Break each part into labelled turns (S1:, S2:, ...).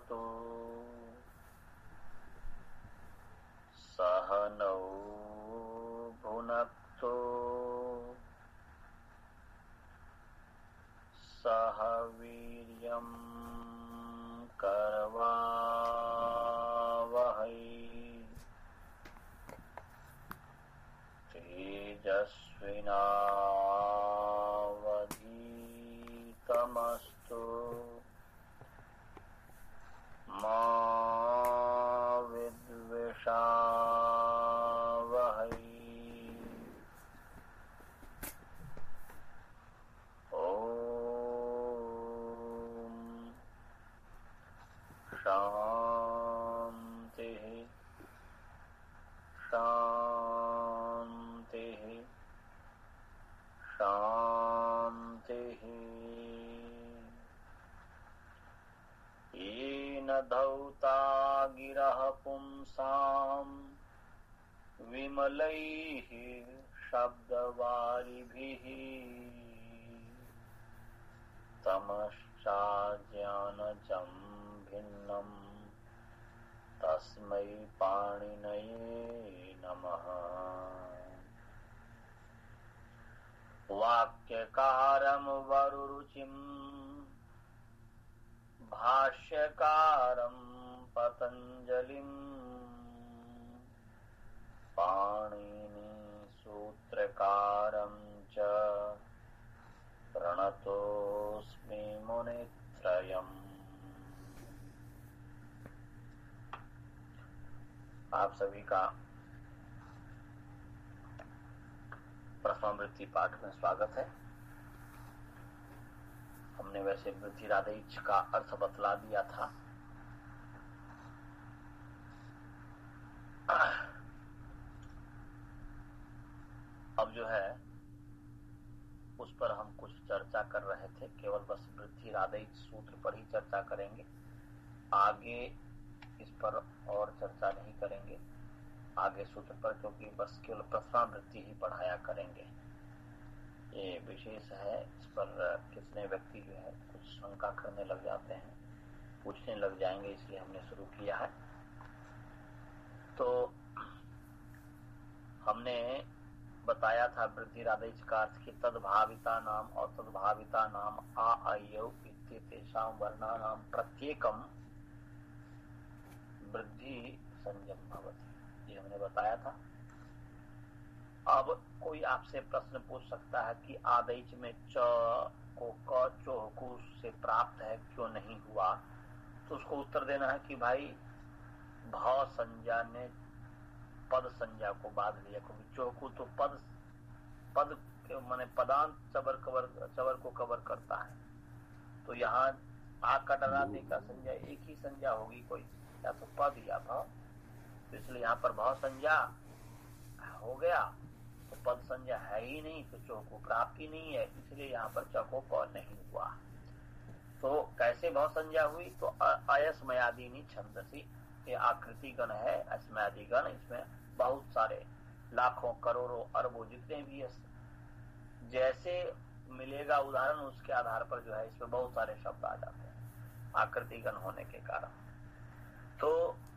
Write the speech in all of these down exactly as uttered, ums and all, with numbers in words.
S1: भवतु सहनौ भुनक्तु सह वीर्यं करवावहै तेजस्विनावधीतमस्तु मा विद्विषावहै। ओम शांति शांति शांति। येन धौता गिरः पुंसां विमलैः शब्दवारिभिः तमश्चाज्ञानजं भिन्नं तस्मै पाणिनये नमः। वाक्यकारं वरुरुचिं भाष्यकारं पतञ्जलिं पाणिनि सूत्रकारं च प्रणतोऽस्मि मुनित्रयम्। आप सभी का प्रथमावृत्ति पाठ में स्वागत है। हमने वैसे वृद्धि राधेच का अर्थ बतला दिया था। अब जो है उस पर हम कुछ चर्चा कर रहे थे। केवल बस वृद्धि राधेच सूत्र पर ही चर्चा करेंगे, आगे इस पर और चर्चा नहीं करेंगे आगे सूत्र पर, क्योंकि बस केवल प्रथमावृत्ति ही पढ़ाया करेंगे। ये विशेष है, इस पर कितने व्यक्ति जो है कुछ शंका करने लग जाते हैं, पूछने लग जाएंगे, इसलिए हमने शुरू किया है। तो हमने बताया था वृद्धि राधेच का अर्थ की तद्भाविता नाम और तद्भाविता नाम आ अयौ इत्येतेषां वर्णानां प्रत्येकम वृद्धि संयम भवति, ये हमने बताया था। अब कोई आपसे प्रश्न पूछ सकता है कि आदेश में च को क चोहकू से प्राप्त है, क्यों नहीं हुआ? तो उसको उत्तर देना है कि भाई भाव संज्ञा ने पद संज्ञा को बांध लिया, क्योंकि चोहकू तो पद पद के माने पदांत चबर कवर चबर को कवर करता है। तो यहाँ आ का डराने का संज्ञा एक ही संज्ञा होगी, कोई या तो पद या भाव। तो इसलिए यहाँ पर भाव संज्ञा हो गया, तो पद संज्ञा है ही नहीं, तो चौ को प्राप्ति नहीं है, इसलिए यहाँ पर चको क नहीं हुआ। तो कैसे भाव संज्ञा हुई? तो अयस्मयादीनि छंदसी, ये आकृति गण है, अस्मयादि गण, इसमें बहुत सारे लाखों करोड़ों अरबों जितने भी है, जैसे मिलेगा उदाहरण उसके आधार पर जो है इसमें बहुत सारे शब्द आ जाते हैं आकृति गण होने के कारण। तो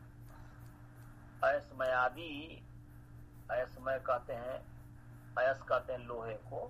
S1: अयस्मयादि, अयस्मय कहते हैं, अयस कहते हैं लोहे को,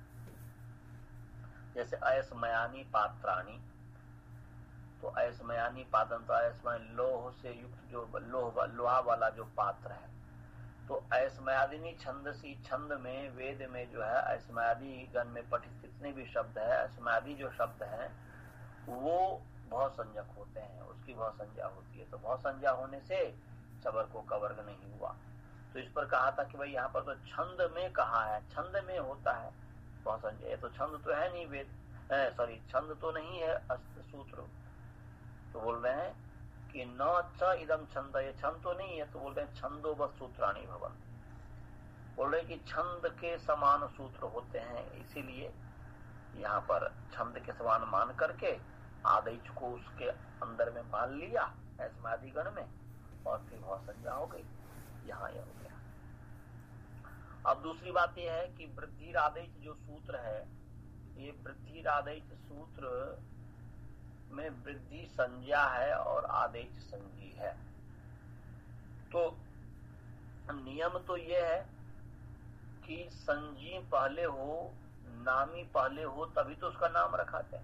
S1: जैसे अयस्मयानी पात्राणी, तो अयस्मयानी पात्र तो अयस्मय लोह से युक्त जो लोह लोहा वाला जो पात्र है। तो अयस्मयादिनी छंदसी, छंद में वेद में जो है अयस्मयादि गण में पठित जितने भी शब्द है, अयस्मयादि जो शब्द है वो भाव संज्ञक होते हैं, उसकी भाव संज्ञा होती है। तो भाव संज्ञा होने से चबर को कवर्ग नहीं हुआ। तो इस पर कहा था कि भाई यहाँ पर तो छंद में कहा है, छंद में होता है भाव संज्ञा। ये तो छंद तो है नहीं, वेद सॉरी छंद तो नहीं है सूत्र। तो बोल रहे हैं कि न च इदम छंद, ये छंद तो नहीं है, तो बोल रहे हैं छंदो बस सूत्राणी भवन। बोल रहे कि छंद के समान सूत्र होते हैं, इसीलिए यहाँ पर छंद के समान मान करके आदेश को उसके अंदर में मान लिया ऐस्मादि गण में, और फिर भाव संज्ञा हो गई, यहाँ यह हो गया। अब दूसरी बात यह है कि वृद्धिरादेश जो सूत्र है, ये वृद्धिरादेश सूत्र में वृद्धि संज्ञा है और आदेश संजी है। तो नियम तो ये है कि संजी पहले हो, नामी पहले हो, तभी तो उसका नाम रखा जाए।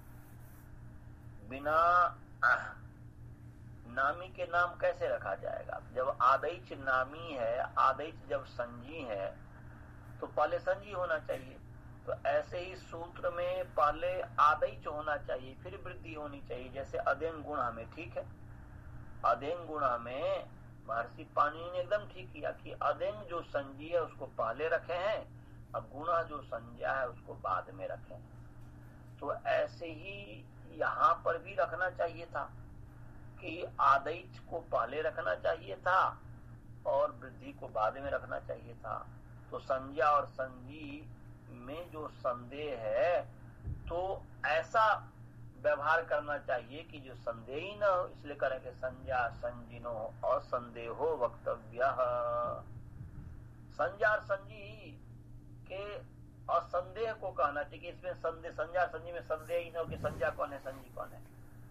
S1: बिना नामी के नाम कैसे रखा जाएगा? जब आदेश नामी है, आदेश जब संजी है, तो पहले संजी होना चाहिए। तो ऐसे ही सूत्र में पहले आदेश होना चाहिए, फिर वृद्धि होनी चाहिए। जैसे अदेंग गुण हमें, ठीक है, अदेंग गुण हमें महर्षि पाणिनि ने एकदम ठीक किया कि अदेंग जो संजी है उसको पहले रखे हैं, अब गुणा जो संज्ञा है उसको बाद में रखे हैं। तो ऐसे ही यहाँ पर भी रखना चाहिए था कि आदेश को पहले रखना चाहिए था और वृद्धि को बाद में रखना चाहिए था। तो संज्ञा और संजी में जो संदेह है, तो ऐसा व्यवहार करना चाहिए कि जो संदेह ही न हो, इसलिए करेंगे संज्ञा संजिनो और संदेहो वक्तव्य। संज्ञा और संजी के और संदेह को कहना चाहिए कि इसमें संदेह, संज्ञा संजी में संदेह ही न हो कि संज्ञा कौन है संजी कौन है।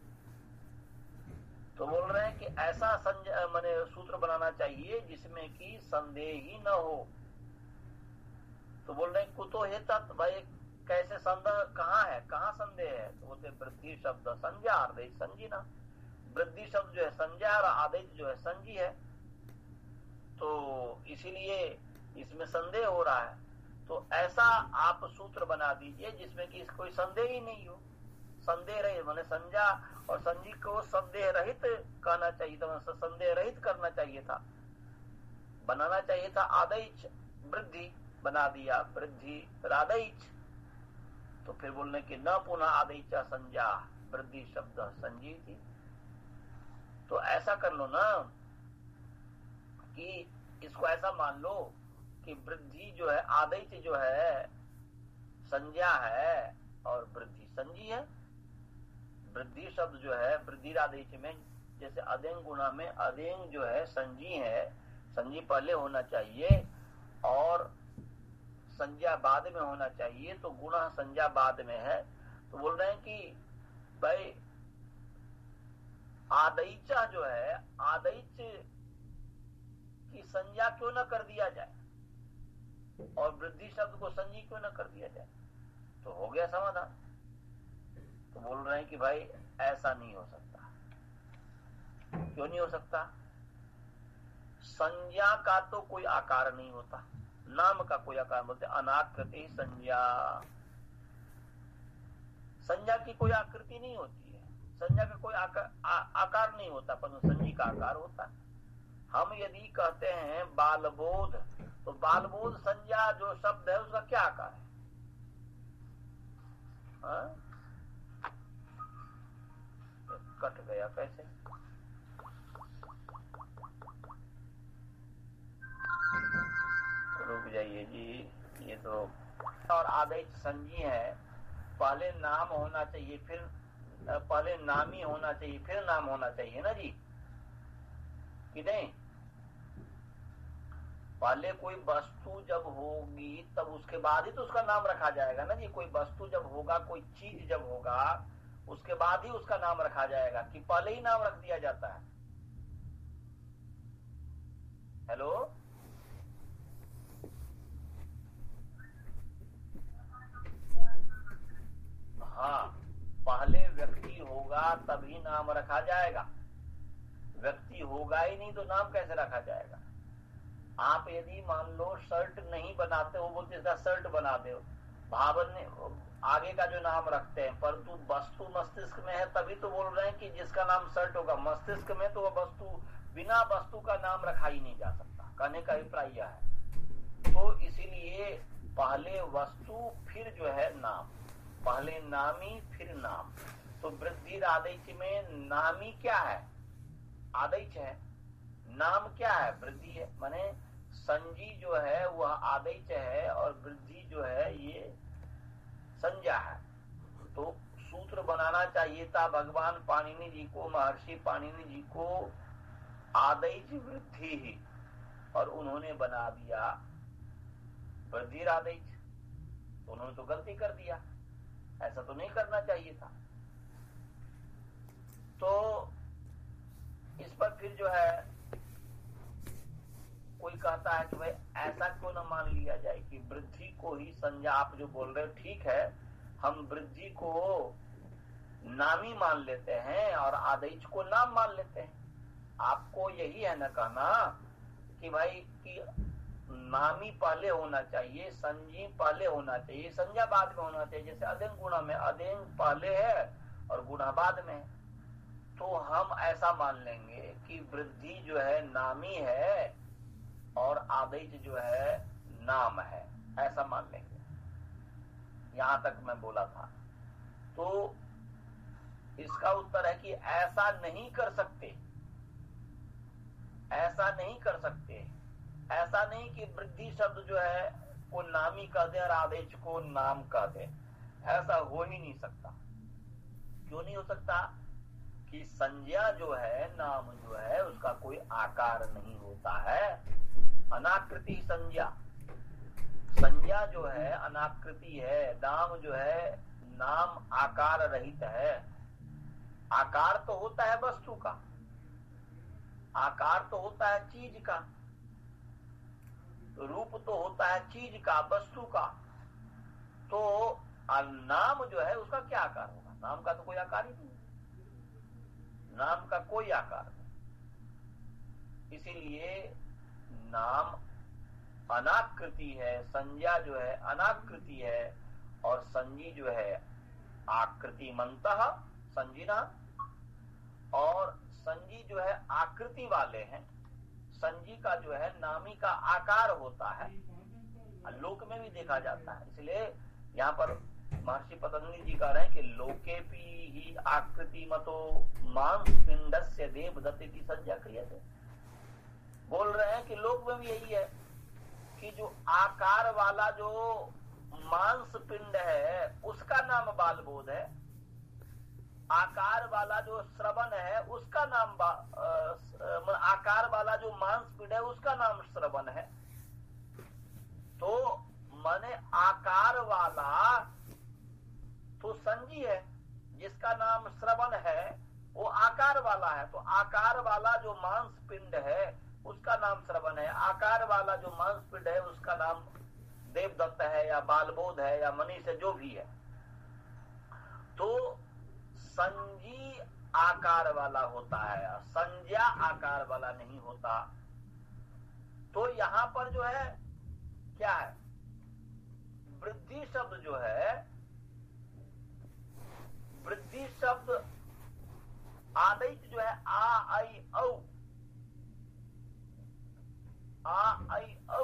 S1: तो बोल रहे हैं कि ऐसा संज्ञा माने सूत्र बनाना चाहिए जिसमें कि संदेह ही न हो। तो बोल रहे हैं कुतो है तत्, भाई कैसे संदेह कहाँ है, कहाँ संदेह है? तो बोलते वृद्धि शब्द संज्ञा आदेश संजी ना। वृद्धि शब्द जो है संज्ञा और आदेश जो है संजी है, तो इसीलिए इसमें संदेह हो रहा है। तो ऐसा आप सूत्र बना दीजिए जिसमें कि कोई संदेह ही नहीं हो। संदेह रहित माने संज्ञा और संजी को संदेह रहित कहना चाहिए था, संदेह रहित करना चाहिए था, बनाना चाहिए था। आदेश वृद्धि बना दिया, वृद्धि आदेश। तो फिर बोलने की न पुनः आदेश संज्ञा वृद्धि शब्द संजी थी। तो ऐसा कर लो ना कि इसको ऐसा मान लो कि वृद्धि जो है आदेश जो है संज्ञा है और वृद्धि संजी है। वृद्धि शब्द जो है वृद्धि आदेश में, जैसे अदेंग गुणा में अदेंग जो है संजी है, संजी पहले होना चाहिए और संज्ञा बाद में होना चाहिए, तो गुणा संज्ञा बाद में है। तो बोल रहे हैं कि भाई आदैचा जो है आदैच की संज्ञा क्यों न कर दिया जाए और वृद्धि शब्द को संजी क्यों न कर दिया जाए, तो हो गया समाधान। तो बोल रहे हैं कि भाई ऐसा नहीं हो सकता। क्यों नहीं हो सकता? संज्ञा का तो कोई आकार नहीं होता, नाम का कोई आकार, बोलते अनाकृति संज्ञा। संज्ञा की कोई आकृति नहीं होती है, संज्ञा का कोई आकार, आ, आकार नहीं होता, परंतु संजी का आकार होता है। हम यदि कहते हैं बालबोध, तो बालबोध संज्ञा जो शब्द है उसका क्या आकार है? हा? कट गया कैसे? रुक जाइए जी, ये तो और आदेश संजी है। पहले नाम होना चाहिए, फिर पहले नामी होना चाहिए, फिर नाम होना चाहिए ना जी, कि नहीं? पहले कोई वस्तु जब होगी तब उसके बाद ही तो उसका नाम रखा जाएगा ना जी। कोई वस्तु जब होगा, कोई चीज जब होगा, उसके बाद ही उसका नाम रखा जाएगा, कि पहले ही नाम रख दिया जाता है? हेलो, हाँ, पहले व्यक्ति होगा तभी नाम रखा जाएगा। व्यक्ति होगा ही नहीं तो नाम कैसे रखा जाएगा? आप यदि मान लो शर्ट नहीं बनाते हो, बोलते इसका शर्ट बना दो, भावन ने आगे का जो नाम रखते हैं, परंतु वस्तु मस्तिष्क में है तभी तो बोल रहे हैं कि जिसका नाम शर्ट होगा। मस्तिष्क में तो वह वस्तु, बिना वस्तु का नाम रखा ही नहीं जा सकता, कहने का अभिप्राय यह है। तो इसीलिए पहले वस्तु फिर जो है नाम, पहले नामी फिर नाम। तो वृद्धि आदेश में नामी क्या है? आदेश है। नाम क्या है? वृद्धि है। माने संजी जो है वह आदेश है और वृद्धि जो है ये संज्ञा है। तो सूत्र बनाना चाहिए था भगवान पाणिनि जी को, महर्षि पाणिनि जी को आदेश वृद्धि ही, और उन्होंने बना दिया वृद्धि आदेश। तो उन्होंने तो गलती कर दिया, ऐसा तो नहीं करना चाहिए था। तो इस पर फिर जो है कोई कहता है कि भाई ऐसा क्यों न मान लिया जाए कि वृद्धि को ही संज्ञा, आप जो बोल रहे हो ठीक है, हम वृद्धि को नामी मान लेते हैं और आदेश को नाम मान लेते हैं। आपको यही है न कहना कि भाई कि नामी पहले होना चाहिए, संजी पहले होना चाहिए, संज्ञा बाद में होना चाहिए। जैसे अदेन गुणा में अदेन पहले है और गुणा बाद में, तो हम ऐसा मान लेंगे कि वृद्धि जो है नामी है और आदेश जो है नाम है, ऐसा मान लेंगे। यहां तक मैं बोला था। तो इसका उत्तर है कि ऐसा नहीं कर सकते, ऐसा नहीं कर सकते। ऐसा नहीं कि वृद्धि शब्द जो है को नामी कह दे और आदेश को नाम कह दे, ऐसा हो ही नहीं सकता। क्यों नहीं हो सकता? कि संज्ञा जो है, नाम जो है, उसका कोई आकार नहीं होता है। अनाकृति संज्ञा, संज्ञा जो है अनाकृति है, नाम जो है नाम आकार रहित है। आकार तो होता है वस्तु का, आकार तो होता है चीज का, रूप तो होता है चीज का, वस्तु का। तो नाम जो है उसका क्या आकार होगा? नाम का तो कोई आकार ही नहीं, नाम का कोई आकार नहीं। इसीलिए नाम अनाकृति है, संज्ञा जो है अनाकृति है और संजी जो है आकृति मंतः संजीना, और संजी जो है आकृति वाले हैं। संजी का जो है नामी का आकार होता है, लोक में भी देखा जाता है। इसलिए यहाँ पर महर्षि पतंजलि जी कह रहे हैं कि लोके भी ही आकृति मतो मांस पिंडस्य देवदत्त की संज्ञा क्रियते। बोल रहे हैं कि लोक में भी यही है कि जो आकार वाला जो मांस पिंड है उसका नाम बालबोध है, आकार वाला जो श्रवण है उसका नाम आ, आकार वाला जो मांस पिंड है उसका नाम श्रवण है। तो माने आकार वाला तो संजी है, जिसका नाम श्रवण है वो आकार वाला है। तो आकार वाला जो मांस पिंड है उसका नाम श्रवण है, आकार वाला जो मांस पिंड है उसका नाम देवदत्त है या बालबोध है या मनीष है, जो भी है। तो संजी आकार वाला होता है, संज्ञा आकार वाला नहीं होता। तो यहाँ पर जो है क्या है, वृद्धि शब्द जो है, वृद्धि शब्द आदेश जो है आ आई औ, आ आई औ,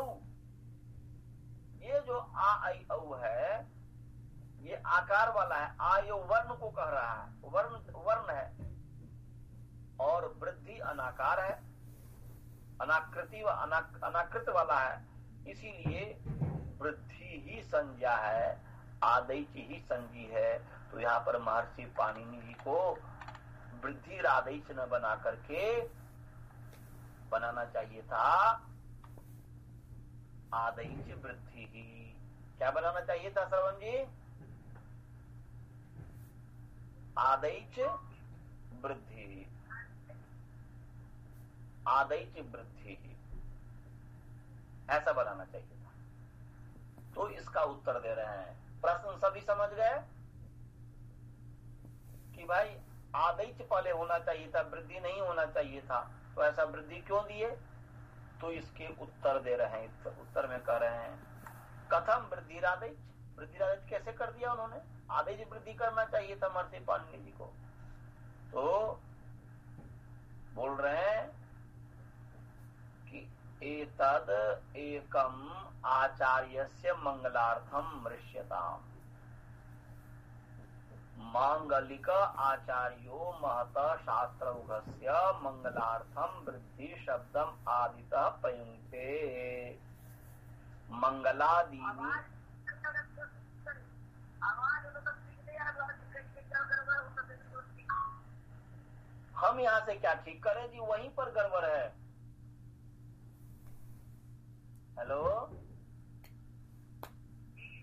S1: ये जो आ आई औ है ये आकार वाला है। आ यो वर्ण को कह रहा है, वर्ण वर्ण है, और वृद्धि अनाकार है, अनाकृति व अना, अनाकृत वाला है। इसीलिए वृद्धि ही संज्ञा है, आदेश ही संजी है। तो यहाँ पर महर्षि पाणिनि जी को वृद्धि आदेश न बना करके बनाना चाहिए था आदेश वृद्धि ही। क्या बनाना चाहिए था श्रवण जी? आदेश वृद्धि, आदेश वृद्धि, ऐसा बनाना चाहिए था। तो इसका उत्तर दे रहे हैं। प्रश्न सभी समझ गए कि भाई आदेश पहले होना चाहिए था, वृद्धि नहीं होना चाहिए था, तो ऐसा वृद्धि क्यों दिए? तो इसके उत्तर दे रहे हैं। उत्तर में कह रहे हैं कथम वृद्धि आदेश, वृद्धि आदेश कैसे कर दिया उन्होंने? आदेश वृद्धि करना चाहिए था महर्षि पाणिनि जी को। तो बोल रहे हैं कि एतद एकम आचार्यस्य मंगलार्थम मृष्यताम, मांगलिक आचार्यो महत शास्त्रौघस्य मंगलार्थम वृद्धि शब्दम आदितः प्रयुङ्क्ते। मंगलादीनि हम यहाँ से क्या ठीक करें जी? वहीं पर गड़बड़ है। हेलो,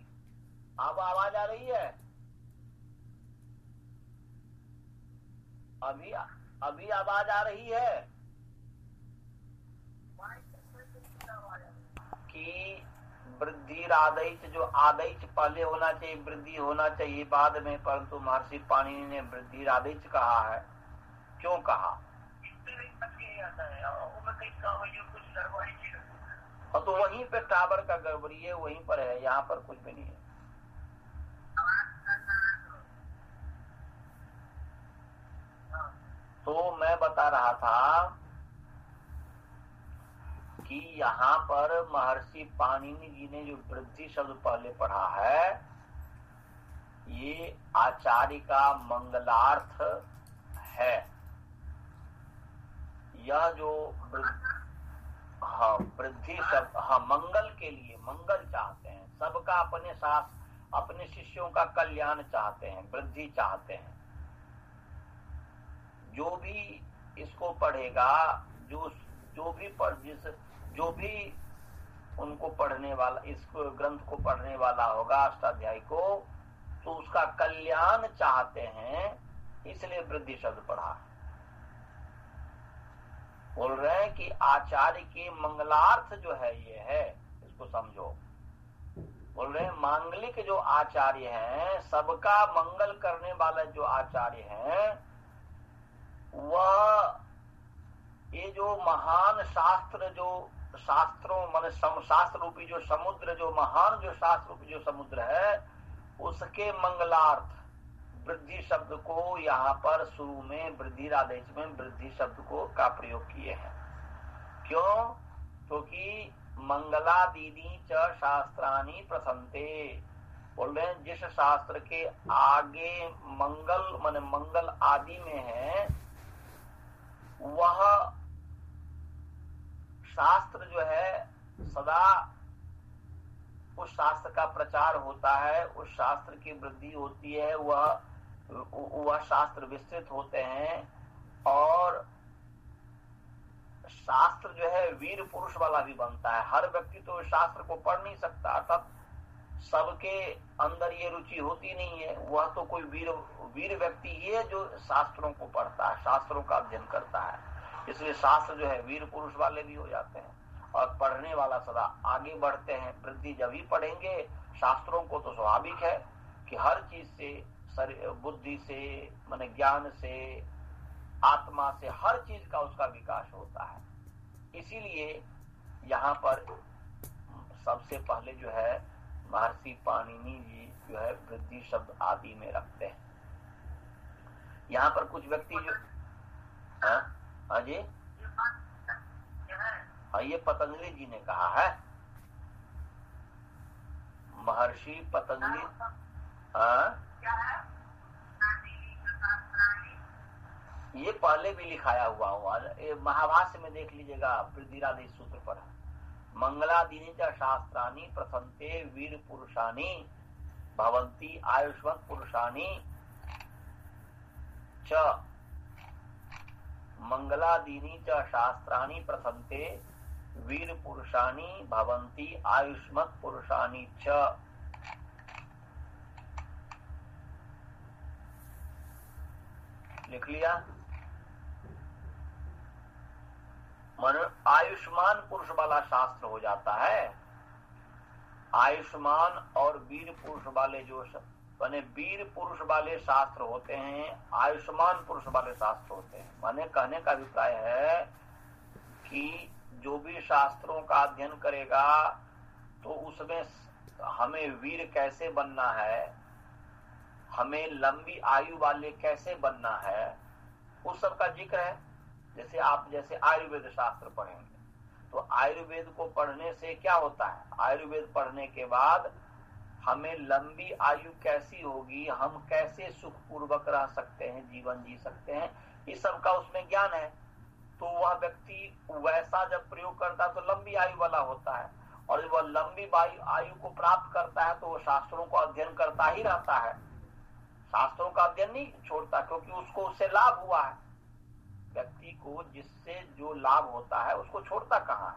S1: अब आवाज आ रही है? अभी अभी आवाज आ रही है कि वृद्धि आदैच, जो आदैच पहले होना चाहिए, वृद्धि होना चाहिए बाद में, परंतु महर्षि पाणिनि ने वृद्धि आदैच कहा है। क्यों कहा? हाँ, तो वहीं पे टावर का गड़बड़ी है, वहीं पर है, यहाँ पर कुछ भी नहीं है। तो मैं बता रहा था कि यहाँ पर महर्षि पाणिनि जी ने जो वृद्धि शब्द पहले पढ़ा है, ये आचार्य का मंगलार्थ है। यह जो हाँ वृद्धि शब्द, हाँ मंगल के लिए, मंगल चाहते हैं, सबका अपने साथ अपने शिष्यों का कल्याण चाहते हैं, वृद्धि चाहते हैं। जो भी इसको पढ़ेगा, जो जो भी पढ़ जिस जो भी उनको पढ़ने वाला, इस ग्रंथ को पढ़ने वाला होगा अष्टाध्यायी को, तो उसका कल्याण चाहते हैं, इसलिए वृद्धि शब्द पढ़ा। बोल रहे हैं कि आचार्य के मंगलार्थ जो है ये है, इसको समझो। बोल रहे हैं मांगलिक जो आचार्य हैं, सबका मंगल करने वाला जो आचार्य हैं, वह ये जो महान शास्त्र, जो शास्त्रों मान शास्त्र रूपी जो समुद्र, जो महान जो शास्त्र रूपी जो समुद्र है, उसके मंगलार्थ वृद्धि शब्द को यहाँ पर शुरू में वृद्धि आदेश में वृद्धि शब्द को का प्रयोग किए हैं। क्यों? क्योंकि मंगलादीनी च शास्त्राणी प्रसन्ते। बोल रहे हैं जिस शास्त्र के आगे मंगल माने मंगल आदि में है, वह शास्त्र जो है सदा उस शास्त्र का प्रचार होता है, उस शास्त्र की वृद्धि होती है, वह वह शास्त्र विस्तृत होते हैं, और शास्त्र जो है वीर पुरुष वाला भी बनता है। हर व्यक्ति तो शास्त्र को पढ़ नहीं सकता, अर्थात सबके अंदर ये रुचि होती नहीं है। वह तो कोई वीर वीर व्यक्ति ही है जो शास्त्रों को पढ़ता है, शास्त्रों का अध्ययन करता है। इसलिए शास्त्र जो है वीर पुरुष वाले भी हो जाते हैं, और पढ़ने वाला सदा आगे बढ़ते हैं। वृद्धि जब ही पढ़ेंगे शास्त्रों को, तो स्वाभाविक है कि हर चीज से, बुद्धि से, माने ज्ञान से, आत्मा से, हर चीज का उसका विकास होता है। इसीलिए यहाँ पर सबसे पहले जो है महर्षि पाणिनि जी जो है वृद्धि शब्द आदि में रखते हैं। यहाँ पर कुछ व्यक्ति जो हाँ हाँ जी हाँ ये पतंजलि जी ने कहा है, महर्षि पतंजलि। हाँ ये पहले भी लिखाया हुआ हुआ महाभाष्य में देख लीजिएगा, वृद्धिरादि सूत्र पर है। मंगलादीनि च शास्त्राणि प्रसन्ते वीर पुरुषाणि भवन्ति आयुष्मत् पुरुषाणि च। मंगलादीनि च शास्त्राणि प्रसन्ते वीर पुरुषाणि भवन्ति आयुष्मत् पुरुषाणि च। लिख लिया? मन आयुष्मान पुरुष वाला शास्त्र हो जाता है। आयुष्मान और वीर पुरुष वाले जो माने वीर पुरुष वाले शास्त्र होते हैं, आयुष्मान पुरुष वाले शास्त्र होते हैं। माने कहने का अभिप्राय है कि जो भी शास्त्रों का अध्ययन करेगा तो उसमें हमें वीर कैसे बनना है, हमें लंबी आयु वाले कैसे बनना है, उस सब का जिक्र है। जैसे आप जैसे आयुर्वेद शास्त्र पढ़ेंगे तो आयुर्वेद को पढ़ने से क्या होता है, आयुर्वेद पढ़ने के बाद हमें लंबी आयु कैसी होगी, हम कैसे सुखपूर्वक रह सकते हैं, जीवन जी सकते हैं, इस सब का उसमें ज्ञान है। तो वह व्यक्ति वैसा जब प्रयोग करता है तो लंबी आयु वाला होता है, और जब वह लंबी आयु को प्राप्त करता है तो वह शास्त्रों को अध्ययन करता ही रहता है, शास्त्रों का अध्ययन नहीं छोड़ता, क्योंकि उसको उससे लाभ हुआ है। व्यक्ति को जिससे जो लाभ होता है उसको छोड़ता कहाँ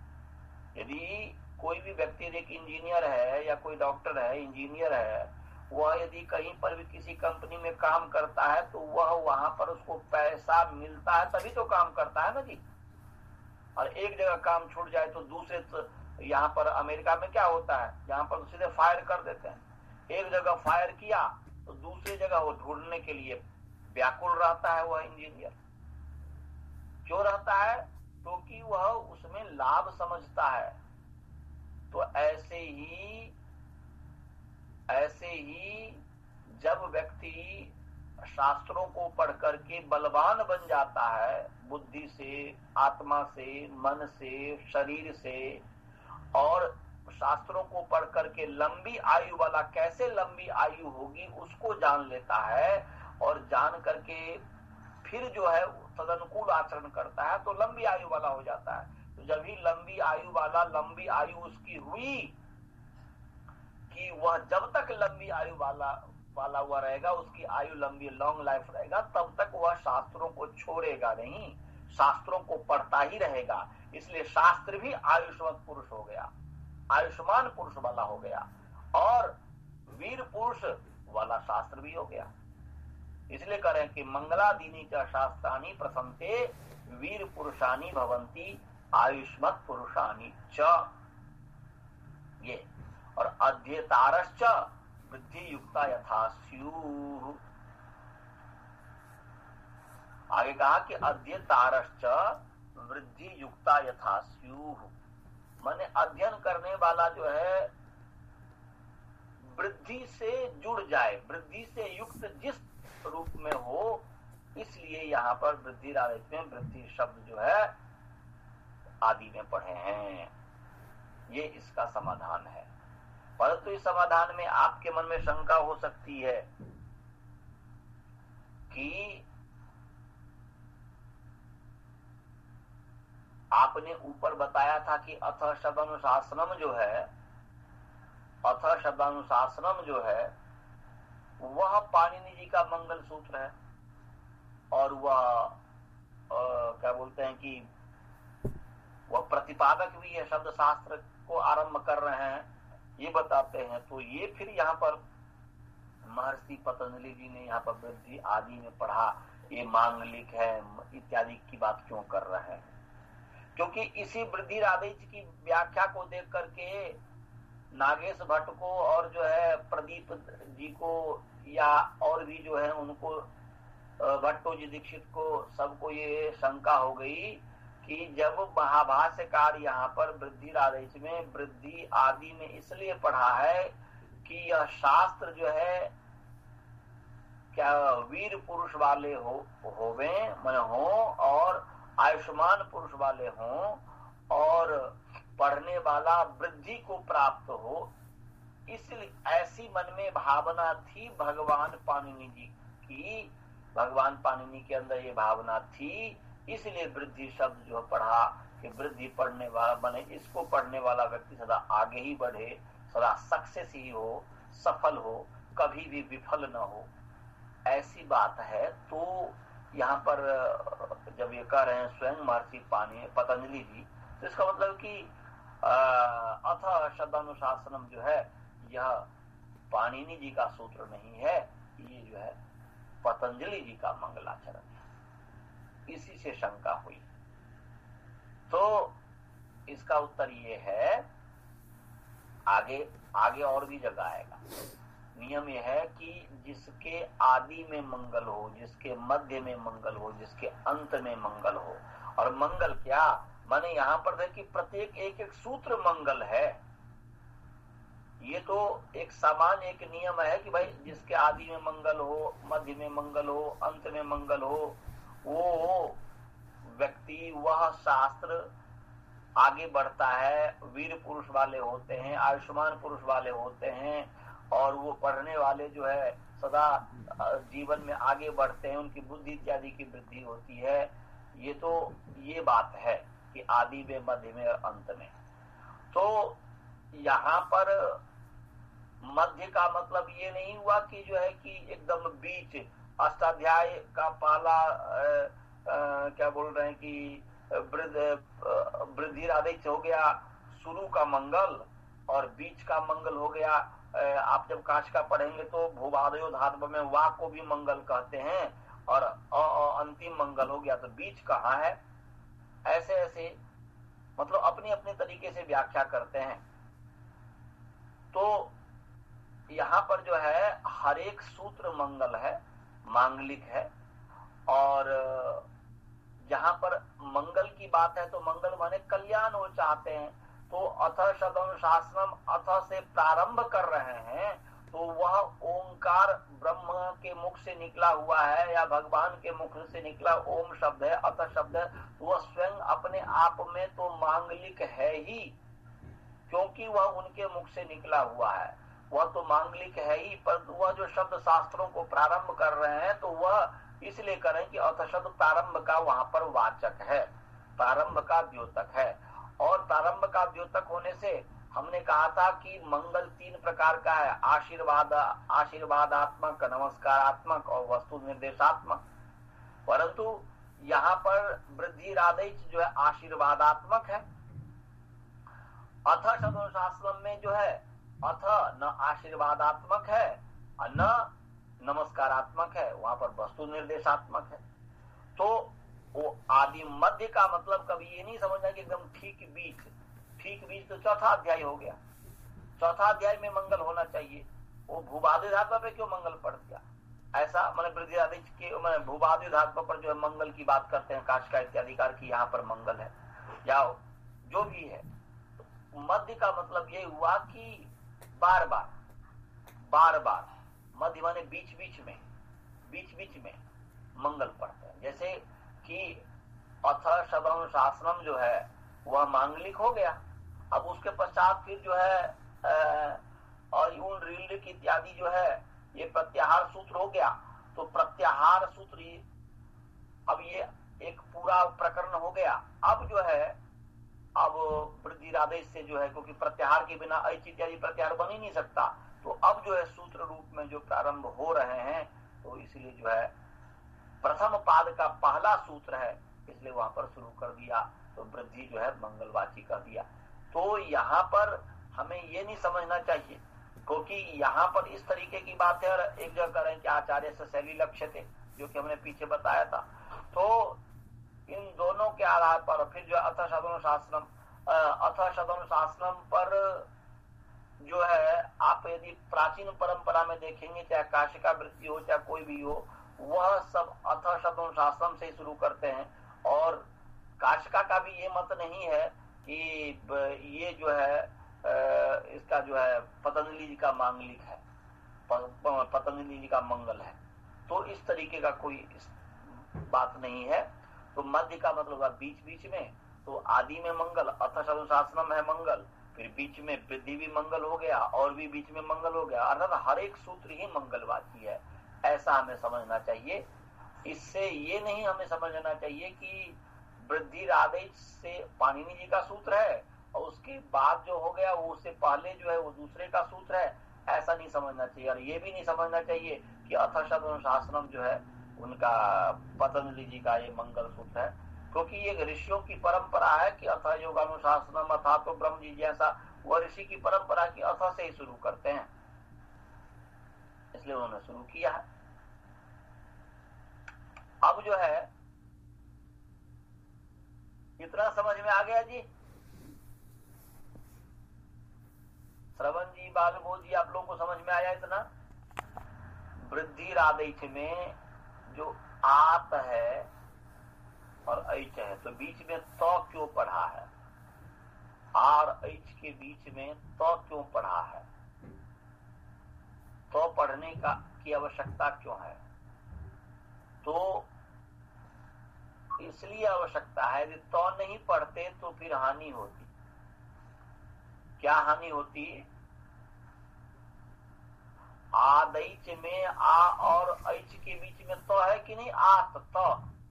S1: है। यदि कोई भी व्यक्ति एक इंजीनियर है या कोई डॉक्टर है, इंजीनियर है, वह यदि कहीं पर भी किसी कंपनी में काम करता है तो वह वहां पर उसको पैसा मिलता है तभी तो काम करता है ना जी। और एक जगह काम छूट जाए तो दूसरे तो यहाँ पर अमेरिका में क्या होता है, यहाँ पर सीधे फायर कर देते हैं। एक जगह फायर किया तो दूसरी जगह वो ढूंढने के लिए व्याकुल रहता है वह इंजीनियर। क्यों रहता है? क्योंकि तो वह उसमें लाभ समझता है। तो ऐसे ही ऐसे ही जब व्यक्ति शास्त्रों को पढ़ करके बलवान बन जाता है, बुद्धि से, आत्मा से, मन से, शरीर से, और शास्त्रों को पढ़ करके लंबी आयु वाला, कैसे लंबी आयु होगी उसको जान लेता है, और जान करके फिर जो है तदनुकूल आचरण करता है तो लंबी आयु वाला हो जाता है। तो जब ही लंबी आयु वाला लंबी आयु उसकी हुई कि वह जब तक लंबी आयु वाला वाला हुआ रहेगा, उसकी आयु लंबी, लॉन्ग लाइफ रहेगा, तब तक वह शास्त्रों को छोड़ेगा नहीं, शास्त्रों को पढ़ता ही रहेगा। इसलिए शास्त्र भी आयुष्मान पुरुष हो गया, आयुष्मान पुरुष वाला हो गया, और वीर पुरुष वाला शास्त्र भी हो गया। इसलिए कह रहे हैं कि मंगलादीनी च शास्त्राणि प्रसंते वीर पुरुषानि भवंती आयुष्मत पुरुषानि च। ये और अध्येतारश्च वृद्धि युक्ता यथा स्युः। आगे कहा कि अध्येतारश्च वृद्धि युक्ता यथा स्युः, माने अध्ययन करने वाला जो है वृद्धि से जुड़ जाए, वृद्धि से युक्त जिस रूप में हो। इसलिए यहाँ पर वृद्धि आदेश में वृद्धि शब्द जो है आदि में पढ़े हैं। ये इसका समाधान है। परंतु तो इस समाधान में आपके मन में शंका हो सकती है कि आपने ऊपर बताया था कि अथ शब्दानुशासनम जो है, अथ शब्दानुशासनम जो है वह पाणिनि जी का मंगल सूत्र है, और वह क्या बोलते हैं कि वह प्रतिपादक भी है, शब्द शास्त्र को आरंभ कर रहे हैं, ये बताते हैं। तो ये फिर यहाँ पर महर्षि पतंजलि जी ने यहाँ पर वृद्धि आदि में पढ़ा, ये मांगलिक है इत्यादि की बात क्यों कर रहे हैं? क्योंकि इसी वृद्धि आदेश की व्याख्या को देख करके नागेश भट्ट को और जो है प्रदीप जी को या और भी जो है उनको, भट्टो जी दीक्षित को, सबको ये शंका हो गई कि जब महाभाष्यकार यहाँ पर वृद्धि आदेश में वृद्धि आदि में इसलिए पढ़ा है कि यह शास्त्र जो है क्या वीर पुरुष वाले हो होवे मन हो और आयुष्मान पुरुष वाले हों, और पढ़ने वाला वृद्धि को प्राप्त हो, इसलिए ऐसी मन में भावना थी भगवान पाणिनि जी की, भगवान पाणिनि के अंदर ये भावना थी। इसलिए वृद्धि शब्द जो पढ़ा कि वृद्धि पढ़ने वाला बने, इसको पढ़ने वाला व्यक्ति सदा आगे ही बढ़े, सदा सक्सेस ही हो, सफल हो, कभी भी विफल न हो, ऐसी बात है। तो यहाँ पर जब ये कह रहे हैं स्वयं महर्षि पाणिनि पतंजलि जी, तो इसका मतलब कि अथ शब्दानुशासनम जो है यह पाणिनि जी का सूत्र नहीं है, ये जो है पतंजलि जी का मंगलाचरण है। इसी से शंका हुई। तो इसका उत्तर ये है, आगे आगे और भी जगह आएगा। नियम यह है कि जिसके आदि में मंगल हो, जिसके मध्य में मंगल हो, जिसके अंत में मंगल हो, और मंगल क्या माने यहाँ पर देखिए प्रत्येक एक एक सूत्र मंगल है। ये तो एक सामान्य एक नियम है कि भाई जिसके आदि में मंगल हो, मध्य में मंगल हो, अंत में मंगल हो, वो व्यक्ति, वह शास्त्र आगे बढ़ता है, वीर पुरुष वाले होते हैं, आयुष्मान पुरुष वाले होते हैं, और वो पढ़ने वाले जो है सदा जीवन में आगे बढ़ते हैं, उनकी बुद्धि इत्यादि की वृद्धि होती है। ये तो ये बात है कि आदि में, मध्य में और अंत में। तो यहाँ पर मध्य का मतलब ये नहीं हुआ कि जो है कि एकदम बीच अष्टाध्याय का पहला आ, आ, क्या बोल रहे हैं कि वृद्धि आदेश हो गया शुरू का मंगल, और बीच का मंगल हो गया आप जब काशिका पढ़ेंगे तो भूवादयो धातु में वा को भी मंगल कहते हैं और अ, अ, अंतिम मंगल हो गया, तो बीच कहाँ है, ऐसे ऐसे मतलब अपनी अपनी तरीके से व्याख्या करते हैं। तो यहाँ पर जो है हर एक सूत्र मंगल है, मांगलिक है। और जहां पर मंगल की बात है तो मंगल माने कल्याण वो चाहते हैं। तो अथ शतनुशासनम अथ से प्रारंभ कर रहे हैं तो वह ओंकार ब्रह्म के मुख से निकला हुआ है या भगवान के मुख से निकला ओम शब्द है, अथ शब्द है, वह स्वयं अपने आप में तो मांगलिक है ही, क्योंकि वह उनके मुख से निकला हुआ है, वह तो मांगलिक है ही। पर वह जो शब्द शास्त्रों को प्रारंभ कर रहे हैं तो वह इसलिए करें कि अथ शब्द प्रारंभ का वहां पर वाचक है, प्रारंभ का द्योतक है। और प्रारंभ का द्योतक होने से हमने कहा था कि मंगल तीन प्रकार का है, आशीर्वाद आशीर्वादात्मक, नमस्कारात्मक और वस्तु निर्देशात्मक। परंतु यहाँ पर वृद्धि राधेच जो है आशीर्वादात्मक है। अथ शब्दशास्त्रम में जो है अथ न आशीर्वादात्मक है और न नमस्कारात्मक है, वहां पर वस्तु निर्देशात्मक है। तो वो आदि मध्य का मतलब कभी ये नहीं समझना कि एकदम ठीक बीच, ठीक बीच तो चौथा अध्याय हो गया, चौथा अध्याय में मंगल होना चाहिए, वो भूवादि धातु पे क्यों मंगल पड़ गया, ऐसा मैंने वृद्धि आदेश के मैंने भूवादि धातु पर जो है मंगल की बात करते हैं, काशिका इत्यादिकार की यहाँ पर मंगल है या जो भी है। तो मध्य का मतलब ये हुआ कि बार बार बार बार, मध्य माने बीच बीच में, बीच बीच में मंगल पढ़ते हैं। जैसे कि अथ शब्दम शासनम जो है वह मांगलिक हो गया, अब उसके पश्चात फिर जो है आ, और यून रीलिक इत्यादि जो है ये प्रत्याहार सूत्र हो गया। तो प्रत्याहार सूत्र अब ये एक पूरा प्रकरण हो गया। अब जो है अब वृद्धि आदेश से जो है, क्योंकि प्रत्याहार के बिना ऐच इत्यादि प्रत्याहार बन ही नहीं सकता, तो अब जो है सूत्र रूप में जो प्रारंभ हो रहे हैं, तो इसलिए जो है प्रथम पाद का पहला सूत्र है, इसलिए वहां पर शुरू कर दिया, तो वृद्धि जो है मंगलवाची कर दिया। तो यहाँ पर हमें ये नहीं समझना चाहिए, क्योंकि यहाँ पर इस तरीके की बात है। और एक जगह करें कि आचार्य से शैली लक्ष्य थे, जो कि हमने पीछे बताया था। तो इन दोनों के आधार पर फिर जो अथ शब्दशास्त्रम अथ शब्दशास्त्रम पर जो है आप यदि प्राचीन परंपरा में देखेंगे, चाहे काशिका वृत्ति हो चाहे कोई भी हो, वह सब अथ शब्दशास्त्रम से शुरू करते हैं। और काशिका का भी ये मत नहीं है कि ये जो है इसका जो है पतंजलि जी का मांगलिक है, पतंजलि जी का मंगल है, तो इस तरीके का कोई बात नहीं है। तो मध्य का मतलब है बीच बीच में, तो आदि में मंगल, अथ शब्दशास्त्रम है मंगल, फिर बीच में वृद्धि भी मंगल हो गया और भी बीच में मंगल हो गया, अर्थात हर एक सूत्र ही मंगलवाची है, ऐसा हमें समझना चाहिए। इससे ये नहीं हमें समझना चाहिए कि वृद्धि आदेश से पाणिनि जी का सूत्र है और उसके बाद जो हो गया वो उससे पहले जो है वो दूसरे का सूत्र है, ऐसा नहीं समझना चाहिए। और ये भी नहीं समझना चाहिए कि अथ शब्दशास्त्रम जो है उनका पतंजलि जी का ये मंगल सूत्र है, क्योंकि ये ऋषियों की परंपरा है कि अथ योगानुशासनम अथा तो ब्रह्म जी जैसा, वह ऋषि की परंपरा की अथ से ही शुरू करते हैं, इसलिए उन्होंने शुरू किया है। अब जो है इतना समझ में आ गया जी, श्रवण जी, बालबोध जी, आप लोगों को समझ में आया इतना? वृद्धि आदेश में जो आत है और ऐच है, तो बीच में तो क्यों पढ़ा है, और ऐच के बीच में तो क्यों पढ़ा है, तो पढ़ने का की आवश्यकता क्यों है? तो इसलिए आवश्यकता है कि तो नहीं पढ़ते तो फिर हानि होती। क्या हानि होती? आदैच में आ और ऐच के बीच में तो है कि नहीं, आत तो,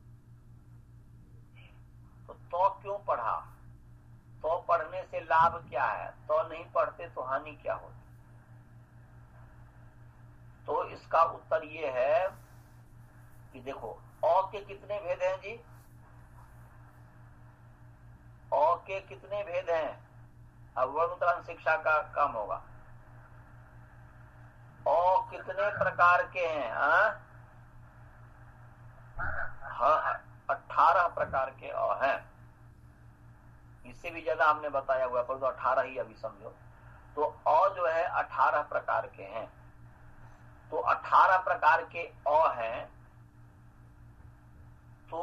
S1: तो तो क्यों पढ़ा? तो पढ़ने से लाभ क्या है? तो नहीं पढ़ते तो हानि क्या होती? तो इसका उत्तर ये है कि देखो, अ के कितने भेद हैं जी? अ के कितने भेद हैं? अब वर्णोत्तरण शिक्षा का काम होगा। कितने प्रकार के हैं? हाँ, अठारह प्रकार के अ हैं। इससे भी ज्यादा हमने बताया हुआ, पर तो अठारह ही अभी समझो। तो अ जो है अठारह प्रकार के हैं। तो अठारह प्रकार के अ हैं। तो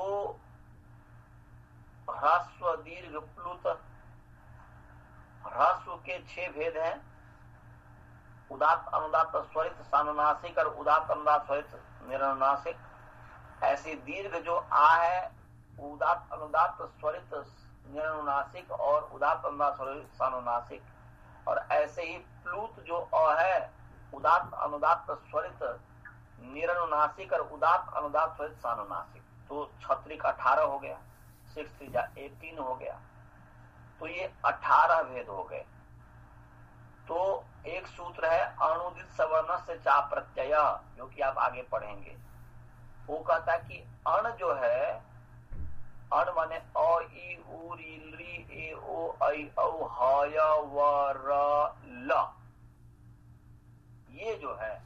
S1: ह्रस्व दीर्घ प्लुत, ह्रस्व के छह भेद हैं, उदात्त अनुदात्त स्वरित सानुनासिक और उदात्त अनुदात्त स्वरित निरनुनासिक। ऐसी दीर्घ जो आ है उदात्त अनुदात्त स्वरित निरनुनासिक और उदात्त अनुदात्त स्वरित सानुनासिक। और ऐसे ही प्लुत जो अ है उदात्त अनुदात्त स्वरित निरनुनासिक और उदात्त अनुदात्त स्वरित सानुनासिक। तो छत्रिक अठारह हो गया, सिक्स थ्री जा एटीन हो गया। तो ये अठारह भेद हो गए। तो एक सूत्र है अनुदित सवर्ण से चा प्रत्यय, जो कि आप आगे पढ़ेंगे। वो कहता है कि अण जो है, अण माने अ ई उ री री ए ओ ऐ औ ह य व र ल, ये जो है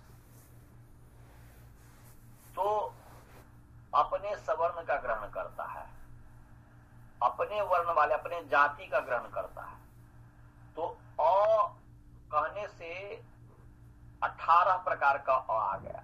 S1: तो अपने सवर्ण का ग्रहण करता है, अपने वर्ण वाले अपने जाति का ग्रहण करता है। तो अ कहने से अठारह प्रकार का अ आ गया।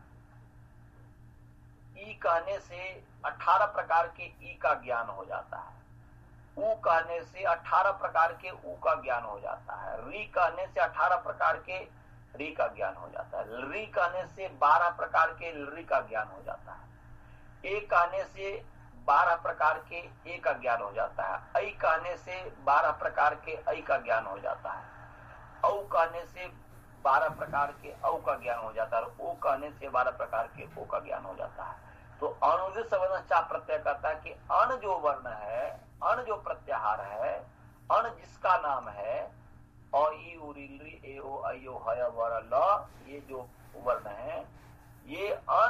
S1: ई कहने से अठारह प्रकार के ई का ज्ञान हो जाता है। ऊ कहने से अठारह प्रकार के ऊ का ज्ञान हो जाता है। री कहने से अठारह प्रकार के री का ज्ञान हो जाता है। री कहने से बारह प्रकार के री का ज्ञान हो जाता है। ए कहने से बारह प्रकार के ए का ज्ञान हो जाता है। ऐ कहने से बारह प्रकार के ऐ का ज्ञान हो जाता है। औ कहने से बारह प्रकार के औ का ज्ञान हो जाता है। और ओ कहने से बारह प्रकार के ओ का ज्ञान हो जाता है। तो अनुदित सवर्ण चा प्रत्यय कहता है कि अण जो वर्ण है, अण जो प्रत्याहार है, अण जिसका नाम है अ ई उ री री ए ओ ऐ ओ ह य व र ल, ये जो वर्ण है, ये अण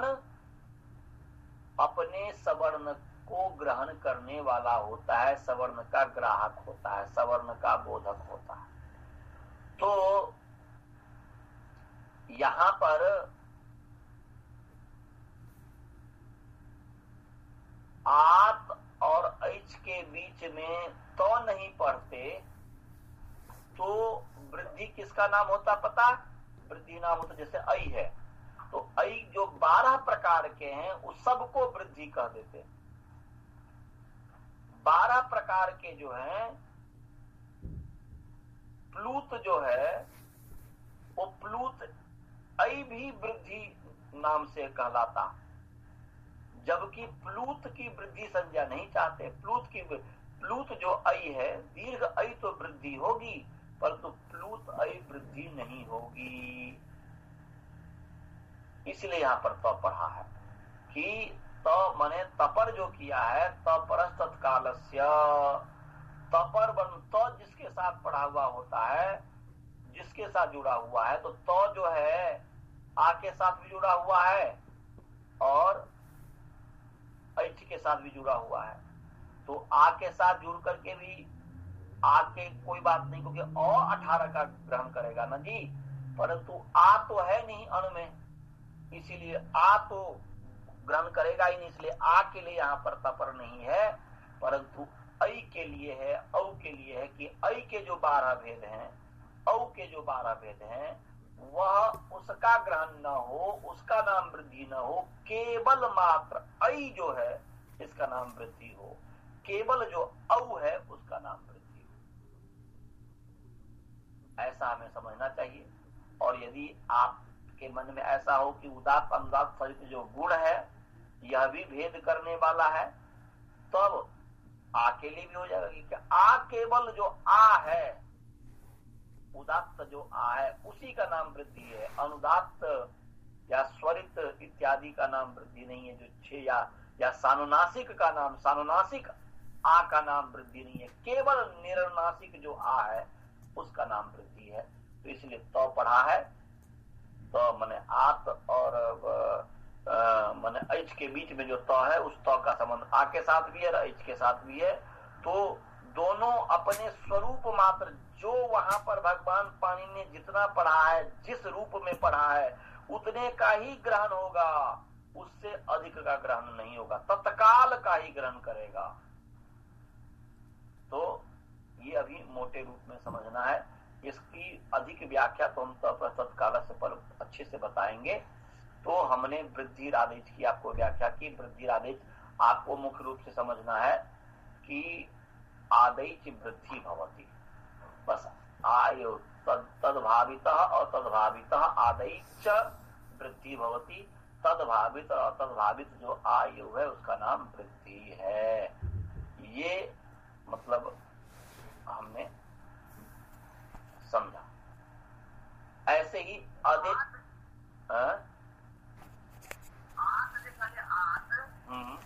S1: अपने सवर्ण को ग्रहण करने वाला होता है, सवर्ण का ग्राहक होता है, सवर्ण का बोधक होता है। तो यहां पर आत और ऐच के बीच में तो नहीं पढ़ते तो वृद्धि किसका नाम होता पता? वृद्धि नाम होता। जैसे ऐ है तो ऐ जो बारह प्रकार के हैं उस सबको वृद्धि कह देते। बारह प्रकार के जो हैं, प्लूत जो है वो प्लूत ऐ भी वृद्धि नाम से कहलाता, जबकि प्लूत की वृद्धि संज्ञा नहीं चाहते। प्लूत की प्लूत जो ऐ है, दीर्घ ऐ तो वृद्धि होगी, परंतु प्लूत ऐ वृद्धि नहीं होगी। इसलिए यहां पर त पढ़ा है कि त मने तपर जो किया है, तपरस तत्कालस्य, तपर बन त जिसके साथ पढ़ा हुआ होता है, जिसके साथ जुड़ा हुआ है, तो त जो है आ के साथ भी जुड़ा हुआ है और ऐच के साथ भी जुड़ा हुआ है। तो आ के साथ जुड़ करके भी आ के कोई बात नहीं, क्योंकि अ अठारह का ग्रहण करेगा ना जी, परंतु आ तो है नहीं अण में, इसीलिए आ तो ग्रहण करेगा ही नहीं, इसलिए आ के लिए यहाँ पर तपर नहीं है, परंतु ऐ के लिए है, औ के लिए है कि ऐ के जो बारह भेद हैं, औ के जो बारह भेद हैं, वह उसका ग्रहण न हो, उसका नाम वृद्धि न हो, केवल मात्र ऐ जो है इसका नाम वृद्धि हो, केवल जो औ है उसका नाम वृद्धि हो। ऐसा हमें समझना चाहिए। और यदि आपके मन में ऐसा हो कि उदात्त अनुदात्त स्वरित जो गुण है यह भी भेद करने वाला है, तब तो आ के लिए भी हो जाएगा कि आ केवल जो आ है, उदात्त जो आ है उसी का नाम वृद्धि है, अनुदात्त या स्वरित इत्यादि का नाम वृद्धि नहीं है। जो छे या या सानुनासिक का नाम, सानुनासिक आ का नाम वृद्धि नहीं है, केवल निरनुनासिक जो आ है उसका नाम वृद्धि है। तो इसलिए तो पढ़ा है, तो माने आत और माने ऐच के बीच में जो तो है उस तो का संबंध आ के साथ भी है और ऐच के साथ भी है। तो दोनों अपने स्वरूप मात्र, जो वहां पर भगवान पाणिनि ने जितना पढ़ा है, जिस रूप में पढ़ा है, उतने का ही ग्रहण होगा, उससे अधिक का ग्रहण नहीं होगा, तत्काल का ही ग्रहण करेगा। तो ये अभी मोटे रूप में समझना है। इसकी अधिक व्याख्या तो हम तत्काल से पर अच्छे से बताएंगे। तो हमने वृद्धि आदेश की आपको व्याख्या की। वृद्धि आदेश आपको मुख्य रूप से समझना है कि आदेश वृद्धि भवति, बस आयु तदभावित और तदभावित आदेश वृद्धि भवति। तदभावित और तदभावित जो आयु है उसका नाम वृद्धि है। ये मतलब हमने समझा। ऐसे ही आदेश हम्म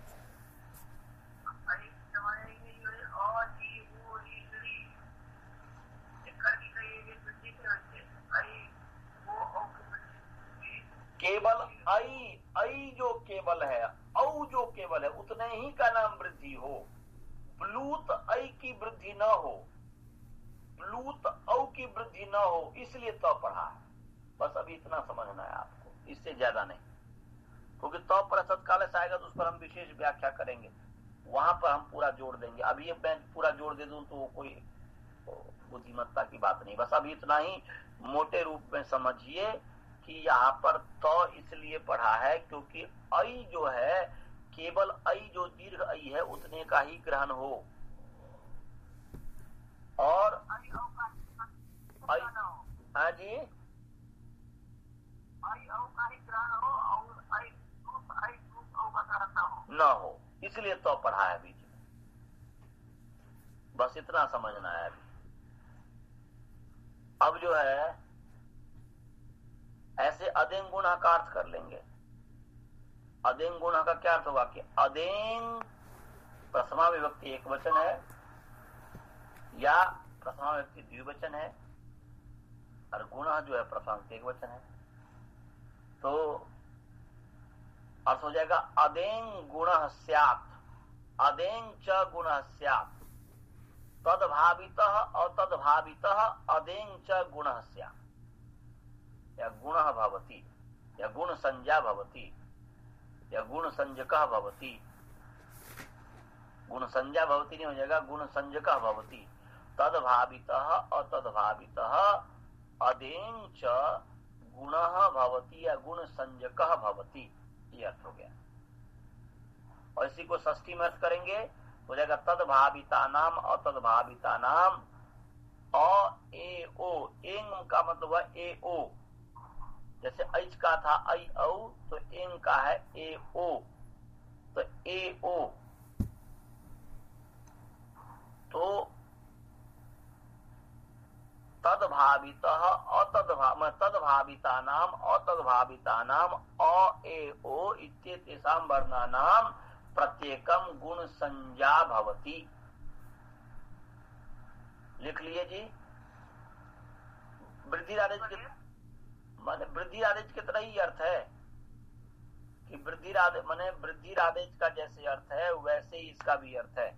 S1: केवल आई आई जो केवल है, औ जो केवल है, उतने ही का नाम वृद्धि हो। प्लूत आई की वृद्धि न हो, प्लूत औ की वृद्धि न हो, इसलिए तो पढ़ा है। बस अभी इतना समझना है आपको, इससे ज्यादा नहीं। क्योंकि तो पर सत्काल से आएगा तो उस पर हम विशेष व्याख्या करेंगे, वहां पर हम पूरा जोड़ देंगे। अभी मैं पूरा जोड़ दे दूं तो कोई बुद्धिमत्ता की बात नहीं। बस अभी इतना ही मोटे रूप में समझिए कि यहाँ पर तो इसलिए पढ़ा है क्योंकि ऐ जो है, केवल ऐ जो दीर्घ ऐ है उतने का ही ग्रहण हो। और हाँ जी, न हो, इसलिए तो पढ़ा है बीच में। बस इतना समझना है अभी। अब जो है ऐसे अदेंग गुण का अर्थ कर लेंगे। अदेंग गुण का क्या अर्थ होगा कि अदेंग प्रथमा विभक्ति एक वचन है या प्रथमा विभक्ति द्विवचन है, और गुण जो है प्रथमा विभक्ति एक वचन है। तो अर्थ हो जाएगा अदेंग गुण स्यात्, अदेंग च गुण स्यात्, तदभावित और तदभावित अदेंग च गुण स्यात्, या गुण भवति, या गुण संज्ञा भवति, या गुण संज्ञकः भवति। गुण संज्ञा भवति नहीं हो जाएगा, गुण संज्ञकः भवति। तदभावितः और तदभावितः अदेंग च गुणः भवति या गुण संज्ञकः भवति, ये अर्थ हो गया। और इसी को षष्ठी में अर्थ करेंगे हो जाएगा तदभाविता नाम और तदभाविता नाम अ ए ओ। एंग का मतलब है ए ओ, जैसे ऐच का था आई औ, तो एंग का है ए ओ, तो ए ओ। तो तदभावितः अतद्भा तदभाविता नाम अतद्भाविता नाम अ ए ओ इत्येतेषां वर्णानां प्रत्येकम गुण संज्ञा भवति। लिख लिए जी। वृद्धि आदेश के माने वृद्धि आदेश की तरह ही अर्थ है कि वृद्धि आदेश माने वृद्धि आदेश का जैसे अर्थ है वैसे ही इसका भी अर्थ है।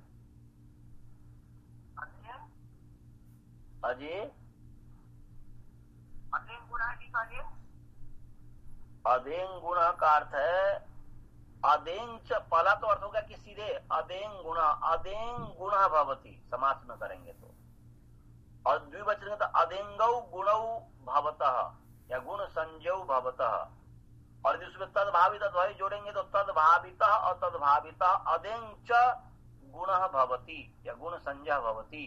S1: अजय अदेंग गुण का अर्थ है अदेंग च, पहला तो अर्थ होगा कि सीधे अदेंग गुण, अदेंग गुण भवति समास में करेंगे तो, और द्विवचन तो अदेंगौ गुणौ भवतः या गुण संज्ञौ भवतः, और जिसमें तदभावित ध्वनि जोड़ेंगे तो तदभावितः और तदभावितः अदेंग च गुण भवति या गुण संज्ञा भवति।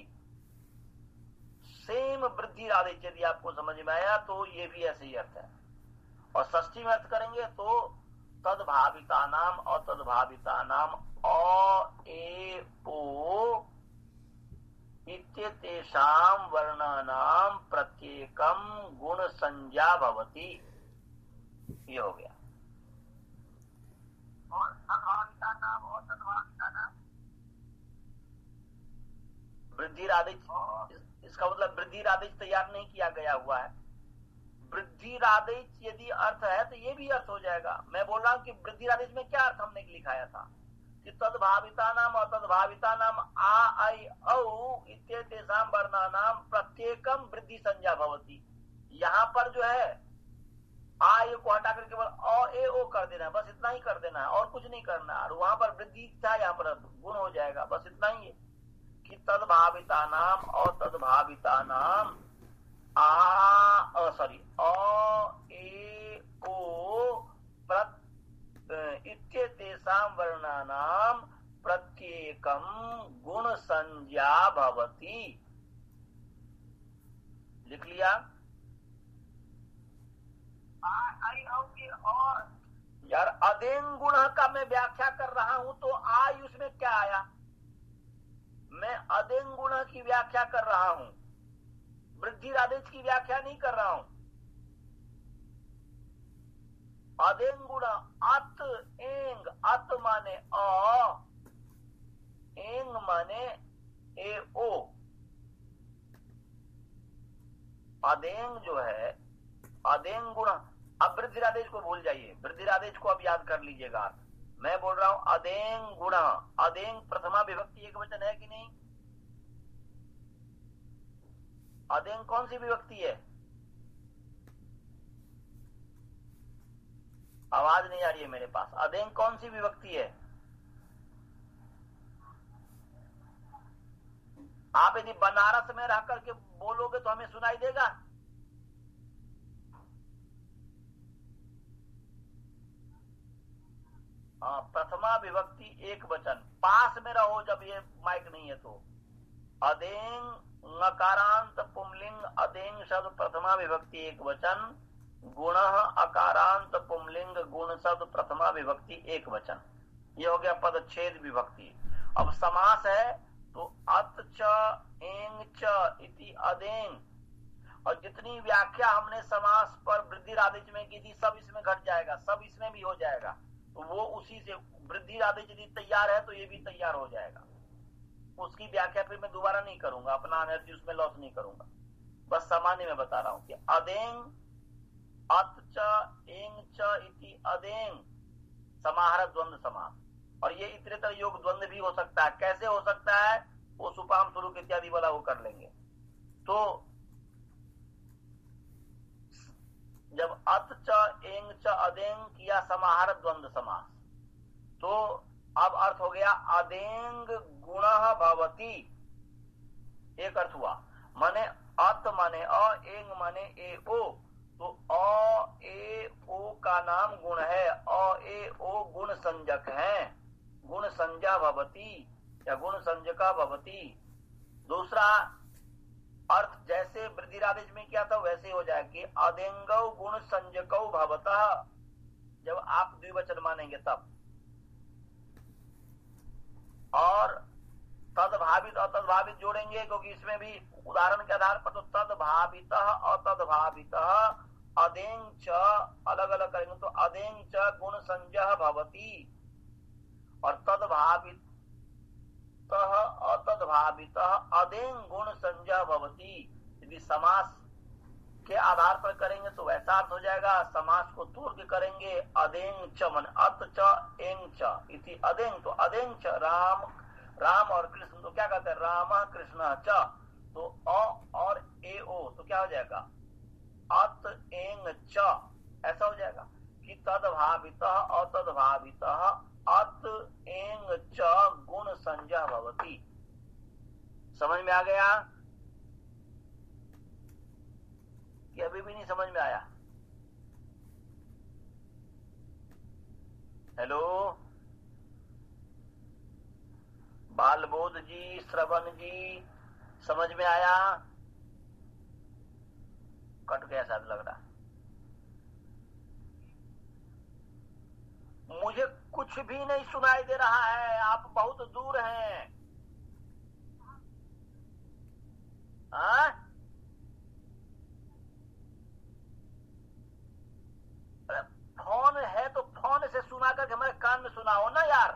S1: सेम वृद्धि आदेश यदि आपको समझ में आया तो ये भी ऐसे ही अर्थ है। और षष्ठी में अर्थ करेंगे तो तदभाविता नाम और तदभाविता नाम अ ए ओ इत्येतेषां वर्णानां प्रत्येकम गुण संज्ञा भवति, ये हो गया। और तदभाविता नाम और तदभाविता नाम वृद्धि आदेश, इसका मतलब वृद्धि आदेश तैयार नहीं किया गया हुआ है। वृद्धि आदेश यदि अर्थ है तो ये भी अर्थ हो जाएगा। मैं बोल रहा हूं कि वृद्धि आदेश में क्या अर्थ हमने लिखाया था कि तदभाविता नाम और तदभाविता नाम आ आई औ इत्येतेषां वर्णानां प्रत्येकम वृद्धि संज्ञा भवति। यहां पर जो है आ ए को हटा करके केवल अ ए ओ कर देना है, बस इतना ही कर देना है और कुछ नहीं करना है। और वहां पर वृद्धि था, यहाँ पर गुण हो जाएगा, बस इतना ही है कि तद्भाविता नाम और तद्भाविता नाम आ सॉरी अ ए ओ प्रत इत्येतेषां वर्णानां प्रत्येकं गुण संज्ञा भवति। लिख लिया? और यार अदेंग गुण का मैं व्याख्या कर रहा हूं तो आय उसमें क्या आया? मैं अदेंग गुण की व्याख्या कर रहा हूं, वृद्धि आदेश की व्याख्या नहीं कर रहा हूं। अदेंग गुण अत एंग, अत माने अ, एंग माने ए ओ। अदेंग जो है अदेंग गुण, अब वृद्धि आदेश को भूल जाइए, वृद्धि आदेश को अब याद कर लीजिएगा। मैं बोल रहा हूं अदेंग गुण, अदेंग प्रथमा विभक्ति एक वचन है कि नहीं? अदेंग कौन सी विभक्ति है? आवाज नहीं आ रही है मेरे पास। अदेंग कौन सी विभक्ति है? आप यदि बनारस में रह करके बोलोगे तो हमें सुनाई देगा? हाँ, प्रथमा विभक्ति एक वचन। पास में रहो जब ये माइक नहीं है तो। अदेंग नकारांत पुंलिंग, अदेंग शब्द प्रथमा विभक्ति एक वचन, गुण अकारांत पुंलिंग, गुण शब्द प्रथमा विभक्ति एक वचन। ये हो गया पदच्छेद विभक्ति। अब समास है तो अत च एंग च इति अदेंग, और जितनी व्याख्या हमने समास पर वृद्धि आदेश में की थी सब इसमें घट जाएगा, सब इसमें भी हो जाएगा। तो वो उसी से वृद्धि आदेश यदि तैयार है तो ये भी तैयार हो जाएगा। उसकी व्याख्या फिर मैं दोबारा नहीं करूंगा, अपना एनर्जी उसमें लॉस नहीं करूंगा, बस सामान्य में बता रहा हूं कि अदेंग अत च एंग च इति अदेंग समाहार द्वंद्व समास। और ये इतरेतर योग द्वंद्व भी हो सकता है। कैसे हो सकता है वो सुपाम स्वरूप इत्यादि वाला वो कर लेंगे। तो जब अत च एंग च अदेंग किया समाहार द्वंद्व समास, तो अब अर्थ हो गया अदेंग गुण भवति। एक अर्थ हुआ, माने अत माने अ, एंग माने ए ओ, तो अ ए ओ का नाम गुण है, अ ए ओ गुण संज्ञक है, गुण संज्ञा भवति या गुण संज्ञका भवति। दूसरा अर्थ जैसे वृद्धि आदेश में किया था वैसे हो जाए कि अदेंगौ गुण संज्ञकौ भवतः, जब आप द्विवचन मानेंगे तब। और तदभावित और तदभावित जोड़ेंगे क्योंकि इसमें भी उदाहरण के आधार पर, तो तदभावित और तदभावित अदेंग च अलग अलग करेंगे तो अदेंग च गुण संज्ञः भवति, और तदभावित अतद्भावित अदेंग गुण संज्ञा भवति। यदि समास के आधार पर करेंगे तो वैसा अर्थ हो जाएगा, समास को तोड़ के करेंगे अदेंग च मन अत च एंग च इति अदेंग, तो अदेंग च राम, राम और कृष्ण, तो क्या कहते हैं राम कृष्ण च, तो अ और ए ओ तो क्या हो जाएगा अत एंग च, ऐसा हो जाएगा कि तद्भावित अतद्भावित अत एंग च गुण संज्ञा भवति। समझ में आ गया कि अभी भी नहीं समझ में आया? हेलो बालबोध जी, श्रवण जी, समझ में आया? कट गया शायद लग रहा। मुझे कुछ भी नहीं सुनाई दे रहा है, आप बहुत दूर हैं। हाँ? अरे फोन है तो फोन से सुना करके हमारे कान में सुनाओ ना यार।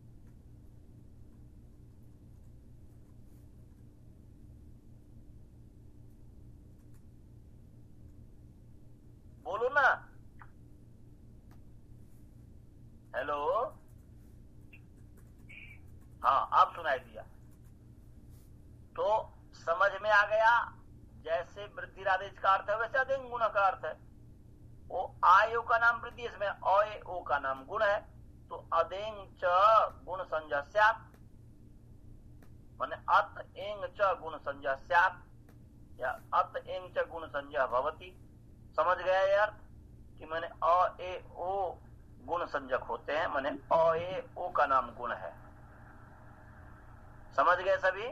S1: बोलो ना। हेलो, हाँ आप सुनाई दिया तो समझ में आ गया। जैसे वृद्धि आदेश का अर्थ है वैसे अदेंग गुण का अर्थ है। ओ आयो का नाम वृद्धि, इसमें अ ए ओ का नाम गुण है, तो अदेंग च गुण संज्ञा स्यात्, माने अत एंग च गुण संज्ञा स्यात् या अत एंग च गुण संज्ञा भवति। समझ गया यार कि मैंने अ ए ओ गुण संज्ञक होते हैं, माने अ ए ओ का नाम गुण है। समझ गए सभी?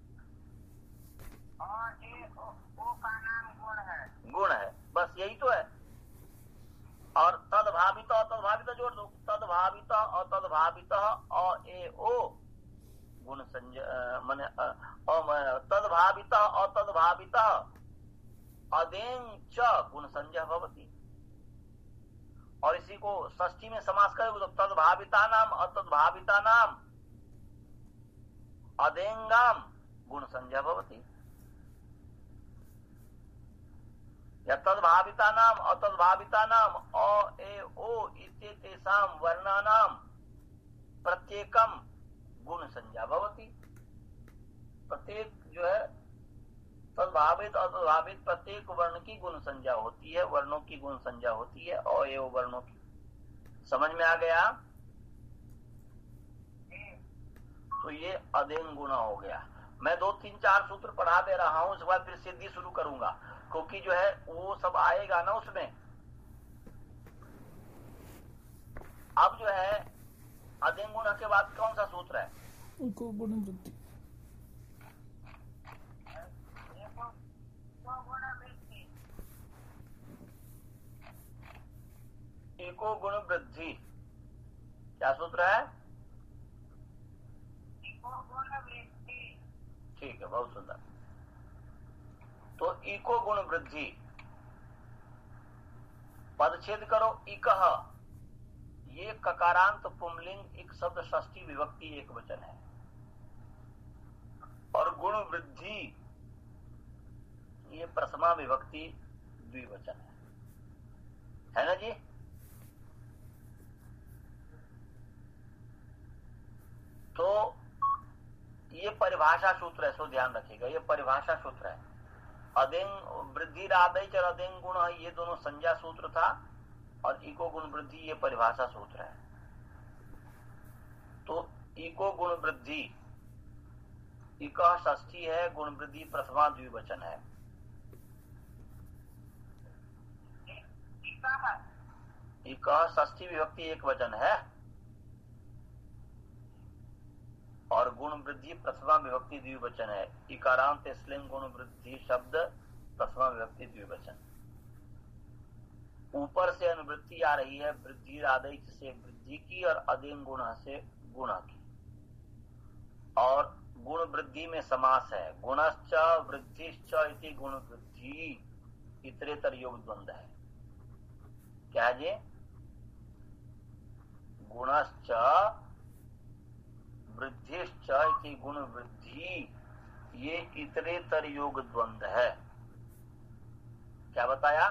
S2: अ ए ओ, ओ का नाम गुण है,
S1: गुण है, बस यही तो है। और तदभावित तदभावित जोड़ दो, तदभावित अतदभावित अ ए ओ गुण संज्ञा माने तदभावित अतदभावित अदेंग च गुण संज्ञा भवति। और इसी को षष्ठी में समास करोगे तो तदभाविता नाम अतदभाविता नाम अदेंगाम गुण संज्ञा भवति, या तदभाविता नाम अतदभाविता नाम अ ए ओ इत्येतेषां वर्णानां प्रत्येकम गुण संज्ञा भवति। प्रत्येक जो है तदभावित अतदभावित प्रत्येक वर्ण की गुण संज्ञा होती है, वर्णों की गुण संज्ञा होती है, अ ए ओ वर्णों की। समझ में आ गया? तो ये अदेंग गुण हो गया। मैं दो तीन चार सूत्र पढ़ा दे रहा हूं, उसके बाद फिर सिद्धि शुरू करूंगा, क्योंकि जो है वो सब आएगा ना उसमें। अब जो है अदेंग गुण के बाद कौन सा सूत्र है?
S3: इको गुण वृद्धि।
S1: इको गुण वृद्धि क्या सूत्र है?
S2: इको गुण वृद्धि।
S1: ठीक है, बहुत सुंदर। तो इको गुण वृद्धि पदच्छेद करो। इकह, ये ककारांत पुंलिंग एक शब्द षष्ठी विभक्ति एक वचन है, और गुण वृद्धि ये प्रथमा विभक्ति द्विवचन है, है ना जी? तो ये परिभाषा सूत्र है, सो ध्यान रखिएगा, ये परिभाषा सूत्र है। अदेंग वृद्धि आदेश और अदेंग गुण, ये दोनों संज्ञा सूत्र था, और इको गुण वृद्धि ये परिभाषा सूत्र है। तो इको गुण वृद्धि, इका षष्ठी है, गुण वृद्धि प्रथमा द्विवचन है। इका षष्ठी विभक्ति एक वचन है, और गुण वृद्धि प्रथमा विभक्ति द्विवचन है। इकारांत स्त्रीलिंग गुण वृद्धि शब्द प्रथमा विभक्ति द्विवचन। ऊपर से अनुवृत्ति आ रही है, वृद्धि आदेश से वृद्धि की और अदेंग गुण से गुण की, और गुण वृद्धि में समास है। गुणश्च वृद्धिश्च इति गुण वृद्धि इतरेतर योग द्वंद्व है। क्या जी? गुणश्च वृद्धिश्च इति गुण वृद्धि, ये इतरेतर योग द्वंद्व है। क्या बताया?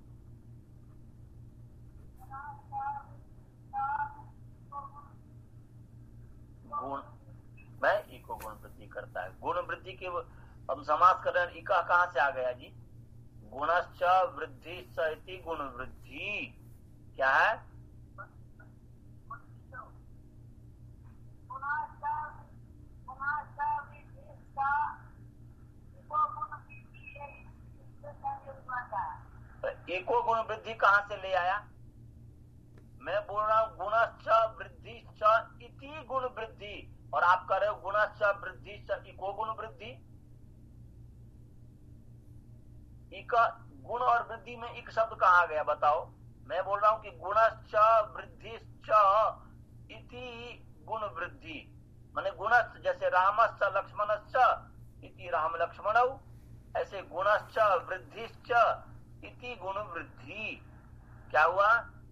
S1: गुण मैं इको गुण वृद्धि करता है। गुण वृद्धि के हम समास कर रहे हैं, इका कहां से आ गया जी? गुणश्च वृद्धिश्च इति गुण वृद्धि क्या है? इको गुण वृद्धि कहां से ले आया? मैं बोल रहा हूं गुणश्च वृद्धिश्च इति गुण वृद्धि, और आप कह रहे हो गुणश्च वृद्धिश्च इको गुण वृद्धि। इक गुण और वृद्धि में एक शब्द कहां गया बताओ? मैं बोल रहा हूं कि गुणश्च वृद्धिश्च इति गुण वृद्धि, माने गुणश्च जैसे रामश्च लक्ष्मणश्च इति राम लक्ष्मणौ, ऐसे गुणश्च वृद्धिश्च इति गुण वृद्धि। क्या हुआ?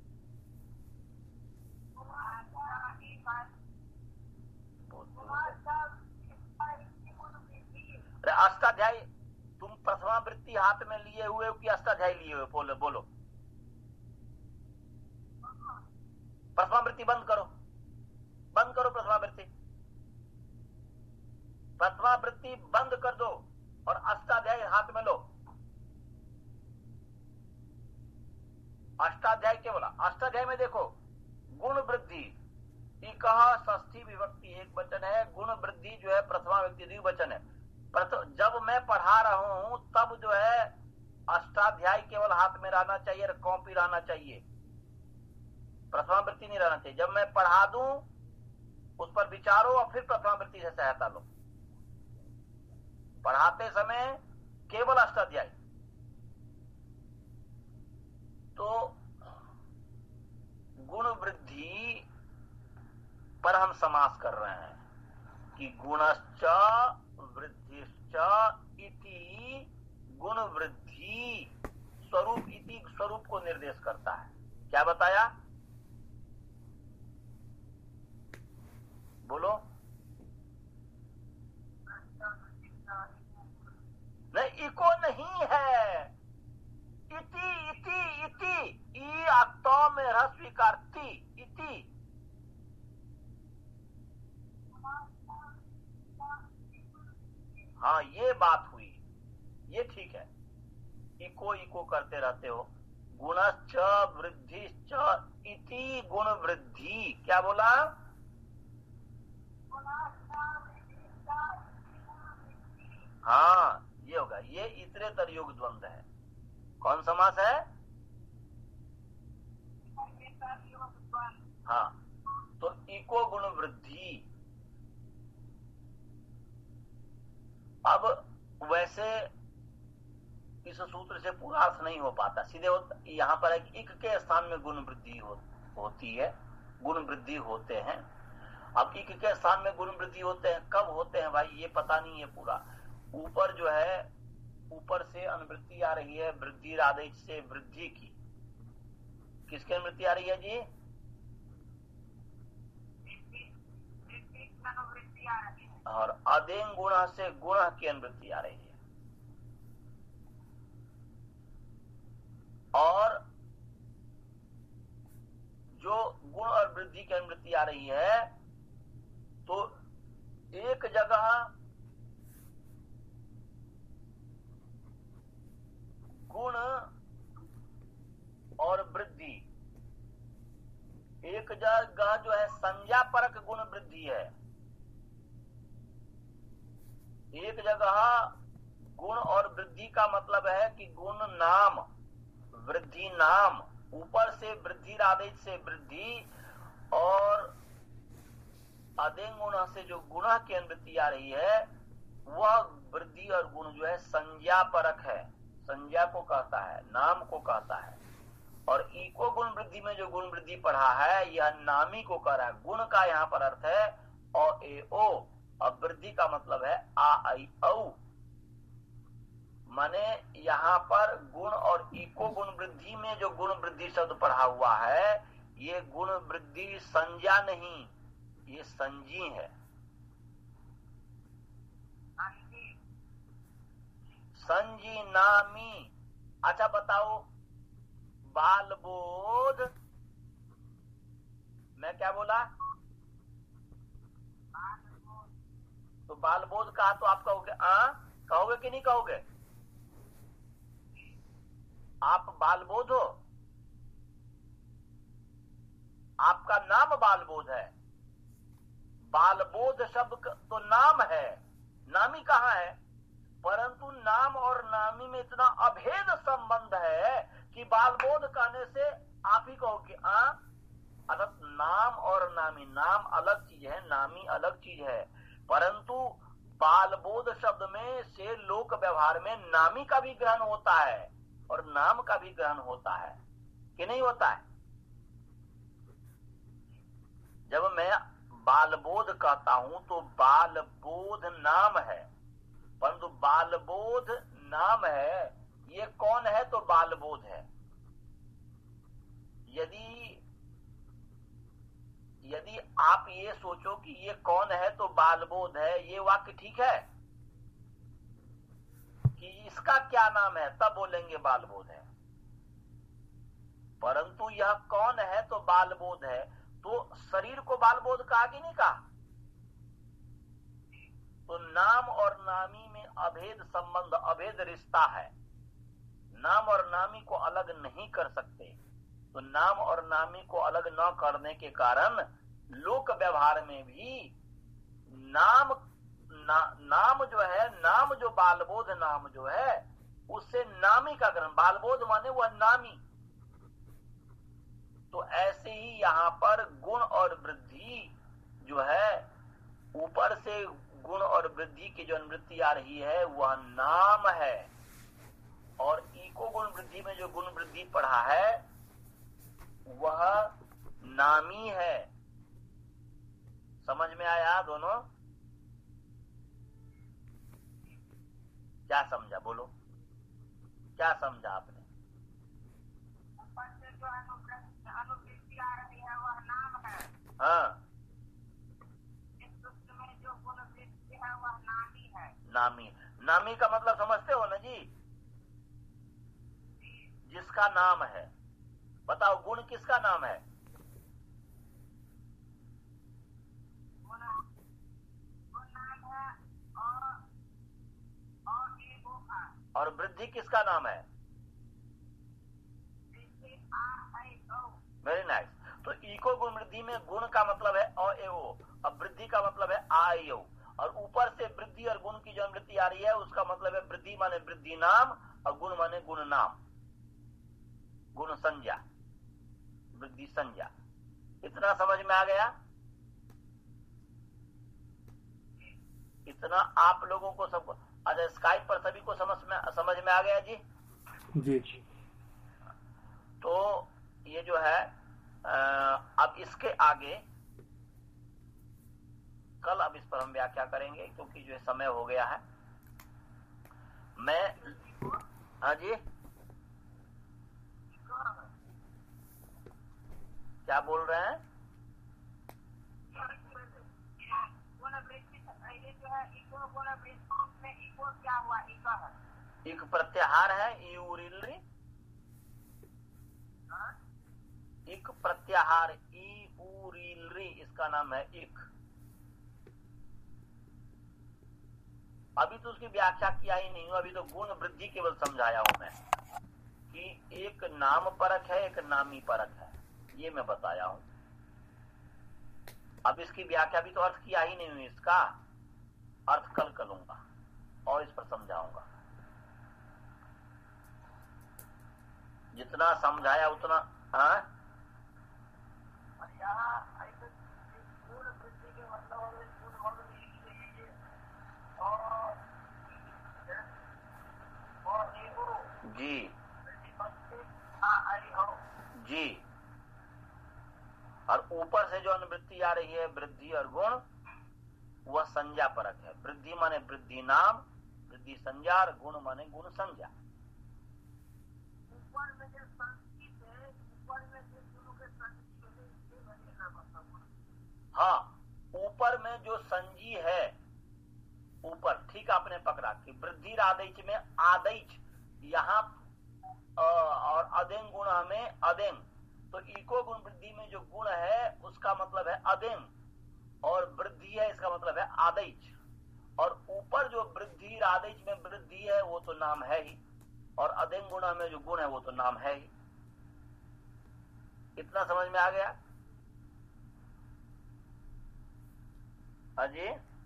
S1: अष्टाध्यायी तुम प्रथमा वृत्ति हाथ में लिए हुए हो कि अष्टाध्यायी लिए हुए? बोलो बोलो। प्रथमा वृत्ति बंद करो, बंद करो प्रथमा वृत्ति, प्रथमा वृत्ति बंद कर दो और अष्टाध्यायी हाथ में लो। अष्टाध्याय केवल, अष्टाध्याय में देखो गुण वृद्धि इक षष्ठी विभक्ति एक वचन है, गुण वृद्धि जो है प्रथमा व्यक्ति द्विवचन है। जब मैं पढ़ा रहा हूं तब जो है अष्टाध्याय केवल हाथ में रहना चाहिए और कॉपी रहना चाहिए, प्रथमा वृत्ति नहीं रहना चाहिए। जब मैं पढ़ा दूं उस पर विचारो और फिर प्रथमा वृत्ति से सहायता लो। पढ़ाते समय केवल अष्टाध्याय। तो गुण वृद्धि पर हम समास कर रहे हैं कि गुणश्च वृद्धिश्च इति गुण वृद्धि स्वरूप इति स्वरूप को निर्देश करता है। क्या बताया? बोलो। नहीं, इको नहीं है, इति इति इति ई आत्मा में रस विकारती इति। हाँ, ये बात हुई, ये ठीक है। इको इको करते रहते हो। गुणश्च वृद्धिश्च इति गुण वृद्धि। क्या बोला? हाँ, ये होगा। ये इतरेतर योग द्वंद्व है। कौन समास है? हाँ, तो इको गुण वृद्धि। अब वैसे इस सूत्र से पूरा अर्थ नहीं हो पाता, सीधे यहां पर है कि इक के स्थान में गुण वृद्धि हो, होती है, गुण वृद्धि होते हैं। अब इक के स्थान में गुण वृद्धि होते हैं, कब होते हैं भाई ये पता नहीं है पूरा। ऊपर जो है, ऊपर से अनुवृत्ति आ रही है वृद्धि आदेश से वृद्धि की। किसकी अनुवृत्ति आ रही है जी? और अदेंग गुण से गुण की अनुवृत्ति आ रही है। और जो गुण और वृद्धि की अनुवृत्ति आ रही है, तो एक जगह गुण और वृद्धि, एक जगह जो है संज्ञापरक गुण वृद्धि है, एक जगह गुण और वृद्धि का मतलब है कि गुण नाम वृद्धि नाम, ऊपर से वृद्धि आदेश से वृद्धि और अदेंग गुण से जो गुण की अनुवृत्ति आ रही है, वह वृद्धि और गुण जो है संज्ञापरक है, संज्ञा को कहता है, नाम को कहता है। और इको गुण वृद्धि में जो गुण वृद्धि पढ़ा है यह नामी को कह रहा है। गुण का यहाँ पर अर्थ है अ ए ओ, और वृद्धि का मतलब है आ आई औ। माने यहाँ पर गुण और इको गुण वृद्धि में जो गुण वृद्धि शब्द पढ़ा हुआ है, ये गुण वृद्धि संज्ञा नहीं, ये संजी है। संजी नामी। अच्छा बताओ, बालबोध, मैं क्या बोला? तो बालबोध कहा तो आप कहोगे आ, कहोगे कि नहीं कहोगे? आप बालबोध हो, आपका नाम बालबोध है। बालबोध शब्द तो नाम है, नामी कहाँ है? परंतु नाम और नामी में इतना अभेद संबंध है कि बालबोध कहने से आप ही कहोगे आ। अर्थात नाम और नामी, नाम अलग चीज है, नामी अलग चीज है। परंतु बालबोध शब्द में से लोक व्यवहार में नामी का भी ग्रहण होता है और नाम का भी ग्रहण होता है कि नहीं होता है? जब मैं बालबोध कहता हूं तो बालबोध नाम है, परंतु बालबोध नाम है, ये कौन है? तो बालबोध है। यदि यदि आप ये सोचो कि ये कौन है तो बालबोध है, ये वाक्य ठीक है कि इसका क्या नाम है, तब बोलेंगे बालबोध है। परंतु यह कौन है तो बालबोध है, तो शरीर को बालबोध कहा कि नहीं कहा? तो नाम और नामी में अभेद संबंध, अभेद रिश्ता है। नाम और नामी को अलग नहीं कर सकते। तो नाम और नामी को अलग न करने के कारण लोक व्यवहार में भी नाम ना, नाम जो है, नाम जो बालबोध नाम जो है उससे नामी का ग्रहण, बालबोध माने वह नामी। तो ऐसे ही यहां पर गुण और वृद्धि जो है, ऊपर से गुण और वृद्धि की जो अनुवृत्ति आ रही है वह नाम है, और इको गुण वृद्धि में जो गुण वृद्धि पढ़ा है वह नामी है। समझ में आया दोनों? क्या समझा? बोलो, क्या समझा आपने?
S2: ऊपर से जो अनुवृत्ति आ रही है वह नाम है।
S1: हाँ,
S2: इस सूत्र में जो गुण वृत्ति है वह नामी है।
S1: नामी। नामी का मतलब समझते हो ना जी? जिसका नाम है। बताओ, गुण किसका नाम है?
S2: गुण गुण नाम है और और ईगो का।
S1: और वृद्धि किसका नाम है?
S2: वृद्धि आ है ओ।
S1: Very nice. तो इको गुण वृद्धि में गुण का मतलब है अ ए ओ, अब वृद्धि का मतलब है आ ए ओ, और ऊपर से वृद्धि और गुण की जो वृद्धि आ रही है उसका मतलब है वृद्धि माने वृद्धि नाम और गुण माने गुण नाम, गुण संज्ञा, वृद्धि संज्ञा। इतना समझ में आ गया? इतना आप लोगों को सब, अच्छा स्काइप पर सभी को समझ में समझ में आ गया जी?
S3: जी जी।
S1: तो ये जो है आ, अब इसके आगे कल अब इस पर हम व्याख्या करेंगे, क्योंकि जो समय हो गया है। मैं हाँ जी, क्या बोल रहे हैं?
S2: गुण वृत्ति ये जो है इको गुण वृत्ति में इको क्या हुआ? इको है,
S1: एक प्रत्याहार है, ईउरिलरी, एक प्रत्याहार ईउरिलरी, इसका नाम है इक। अभी तो उसकी व्याख्या किया ही नहीं हूं, अभी तो गुण वृद्धि केवल समझाया हूं मैं कि एक नाम परक है, एक नामी परक है, ये मैं बताया हूं। अब इसकी व्याख्या भी तो अर्थ किया ही नहीं हूं, इसका अर्थ कल करूंगा और इस पर समझाऊंगा। जितना समझाया उतना। हाँ,
S2: यहाँ ऐसे गुण वृद्धि के मतलब गुण वृद्धि और और ईगो
S1: जी जी, और ऊपर से जो अनुवृत्ति आ रही है वृद्धि और गुण, वह संज्ञा परक है। वृद्धि माने वृद्धि नाम, वृद्धि संज्ञा, और गुण माने गुण संज्ञा।
S2: ऊपर में जो संस्कृत है, ऊपर में जो गुणों के संस्कृत है, इसके बने ना मतलब।
S1: हाँ, ऊपर में जो संजी है, ऊपर ठीक आपने पकड़ा कि वृद्धि आदेश में आदेश यहाँ और अदेंग गुण में अदेंग, तो इको गुण वृद्धि में जो गुण है उसका मतलब है अदेंग, और वृद्धि है इसका मतलब है आदेश, और ऊपर जो वृद्धि आदेश में वृद्धि है वो तो नाम है ही, और अदेंग गुण में जो गुण है वो तो नाम है ही। इतना समझ में आ गया? अजी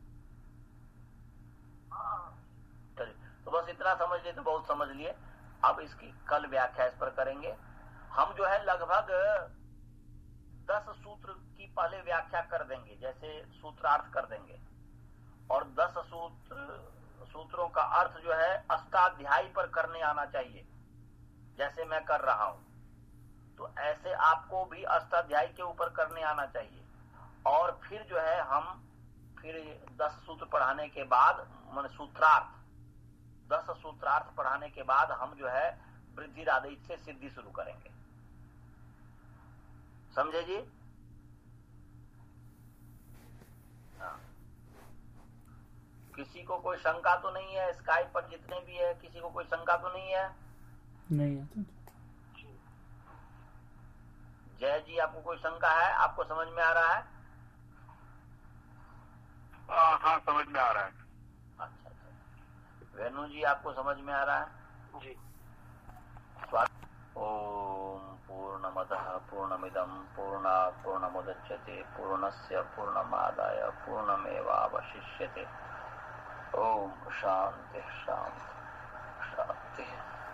S1: चलिए, तो बस इतना समझ लिए तो बहुत समझ लिए। अब इसकी कल व्याख्या इस पर करेंगे हम। जो है लगभग दस सूत्र की पहले व्याख्या कर देंगे, जैसे सूत्रार्थ कर देंगे, और दस सूत्र सूत्रों का अर्थ जो है अष्टाध्यायी पर करने आना चाहिए, जैसे मैं कर रहा हूं। तो ऐसे आपको भी अष्टाध्यायी के ऊपर करने आना चाहिए। और फिर जो है हम फिर दस सूत्र पढ़ाने के बाद, मान सूत्रार्थ, दस सूत्रार्थ पढ़ाने के बाद हम जो है वृद्धि आदेश से सिद्धि शुरू करेंगे। समझे जी? हाँ। किसी को कोई शंका तो नहीं है? स्काइप पर जितने भी है किसी को कोई शंका तो नहीं है?
S3: नहीं है।
S1: जय जी, आपको कोई शंका है? आपको समझ में आ रहा है?
S4: आ, हाँ समझ में आ रहा है।
S1: अच्छा अच्छा। वेणु जी, आपको समझ में आ रहा है?
S4: जी।
S1: ओम पूर्णमदः पूर्णमिदं पूर्णात् पूर्णमुदच्यते पूर्णस्य पूर्णमादाय पूर्णमेवावशिष्यते। ओम शांति शांति शांति।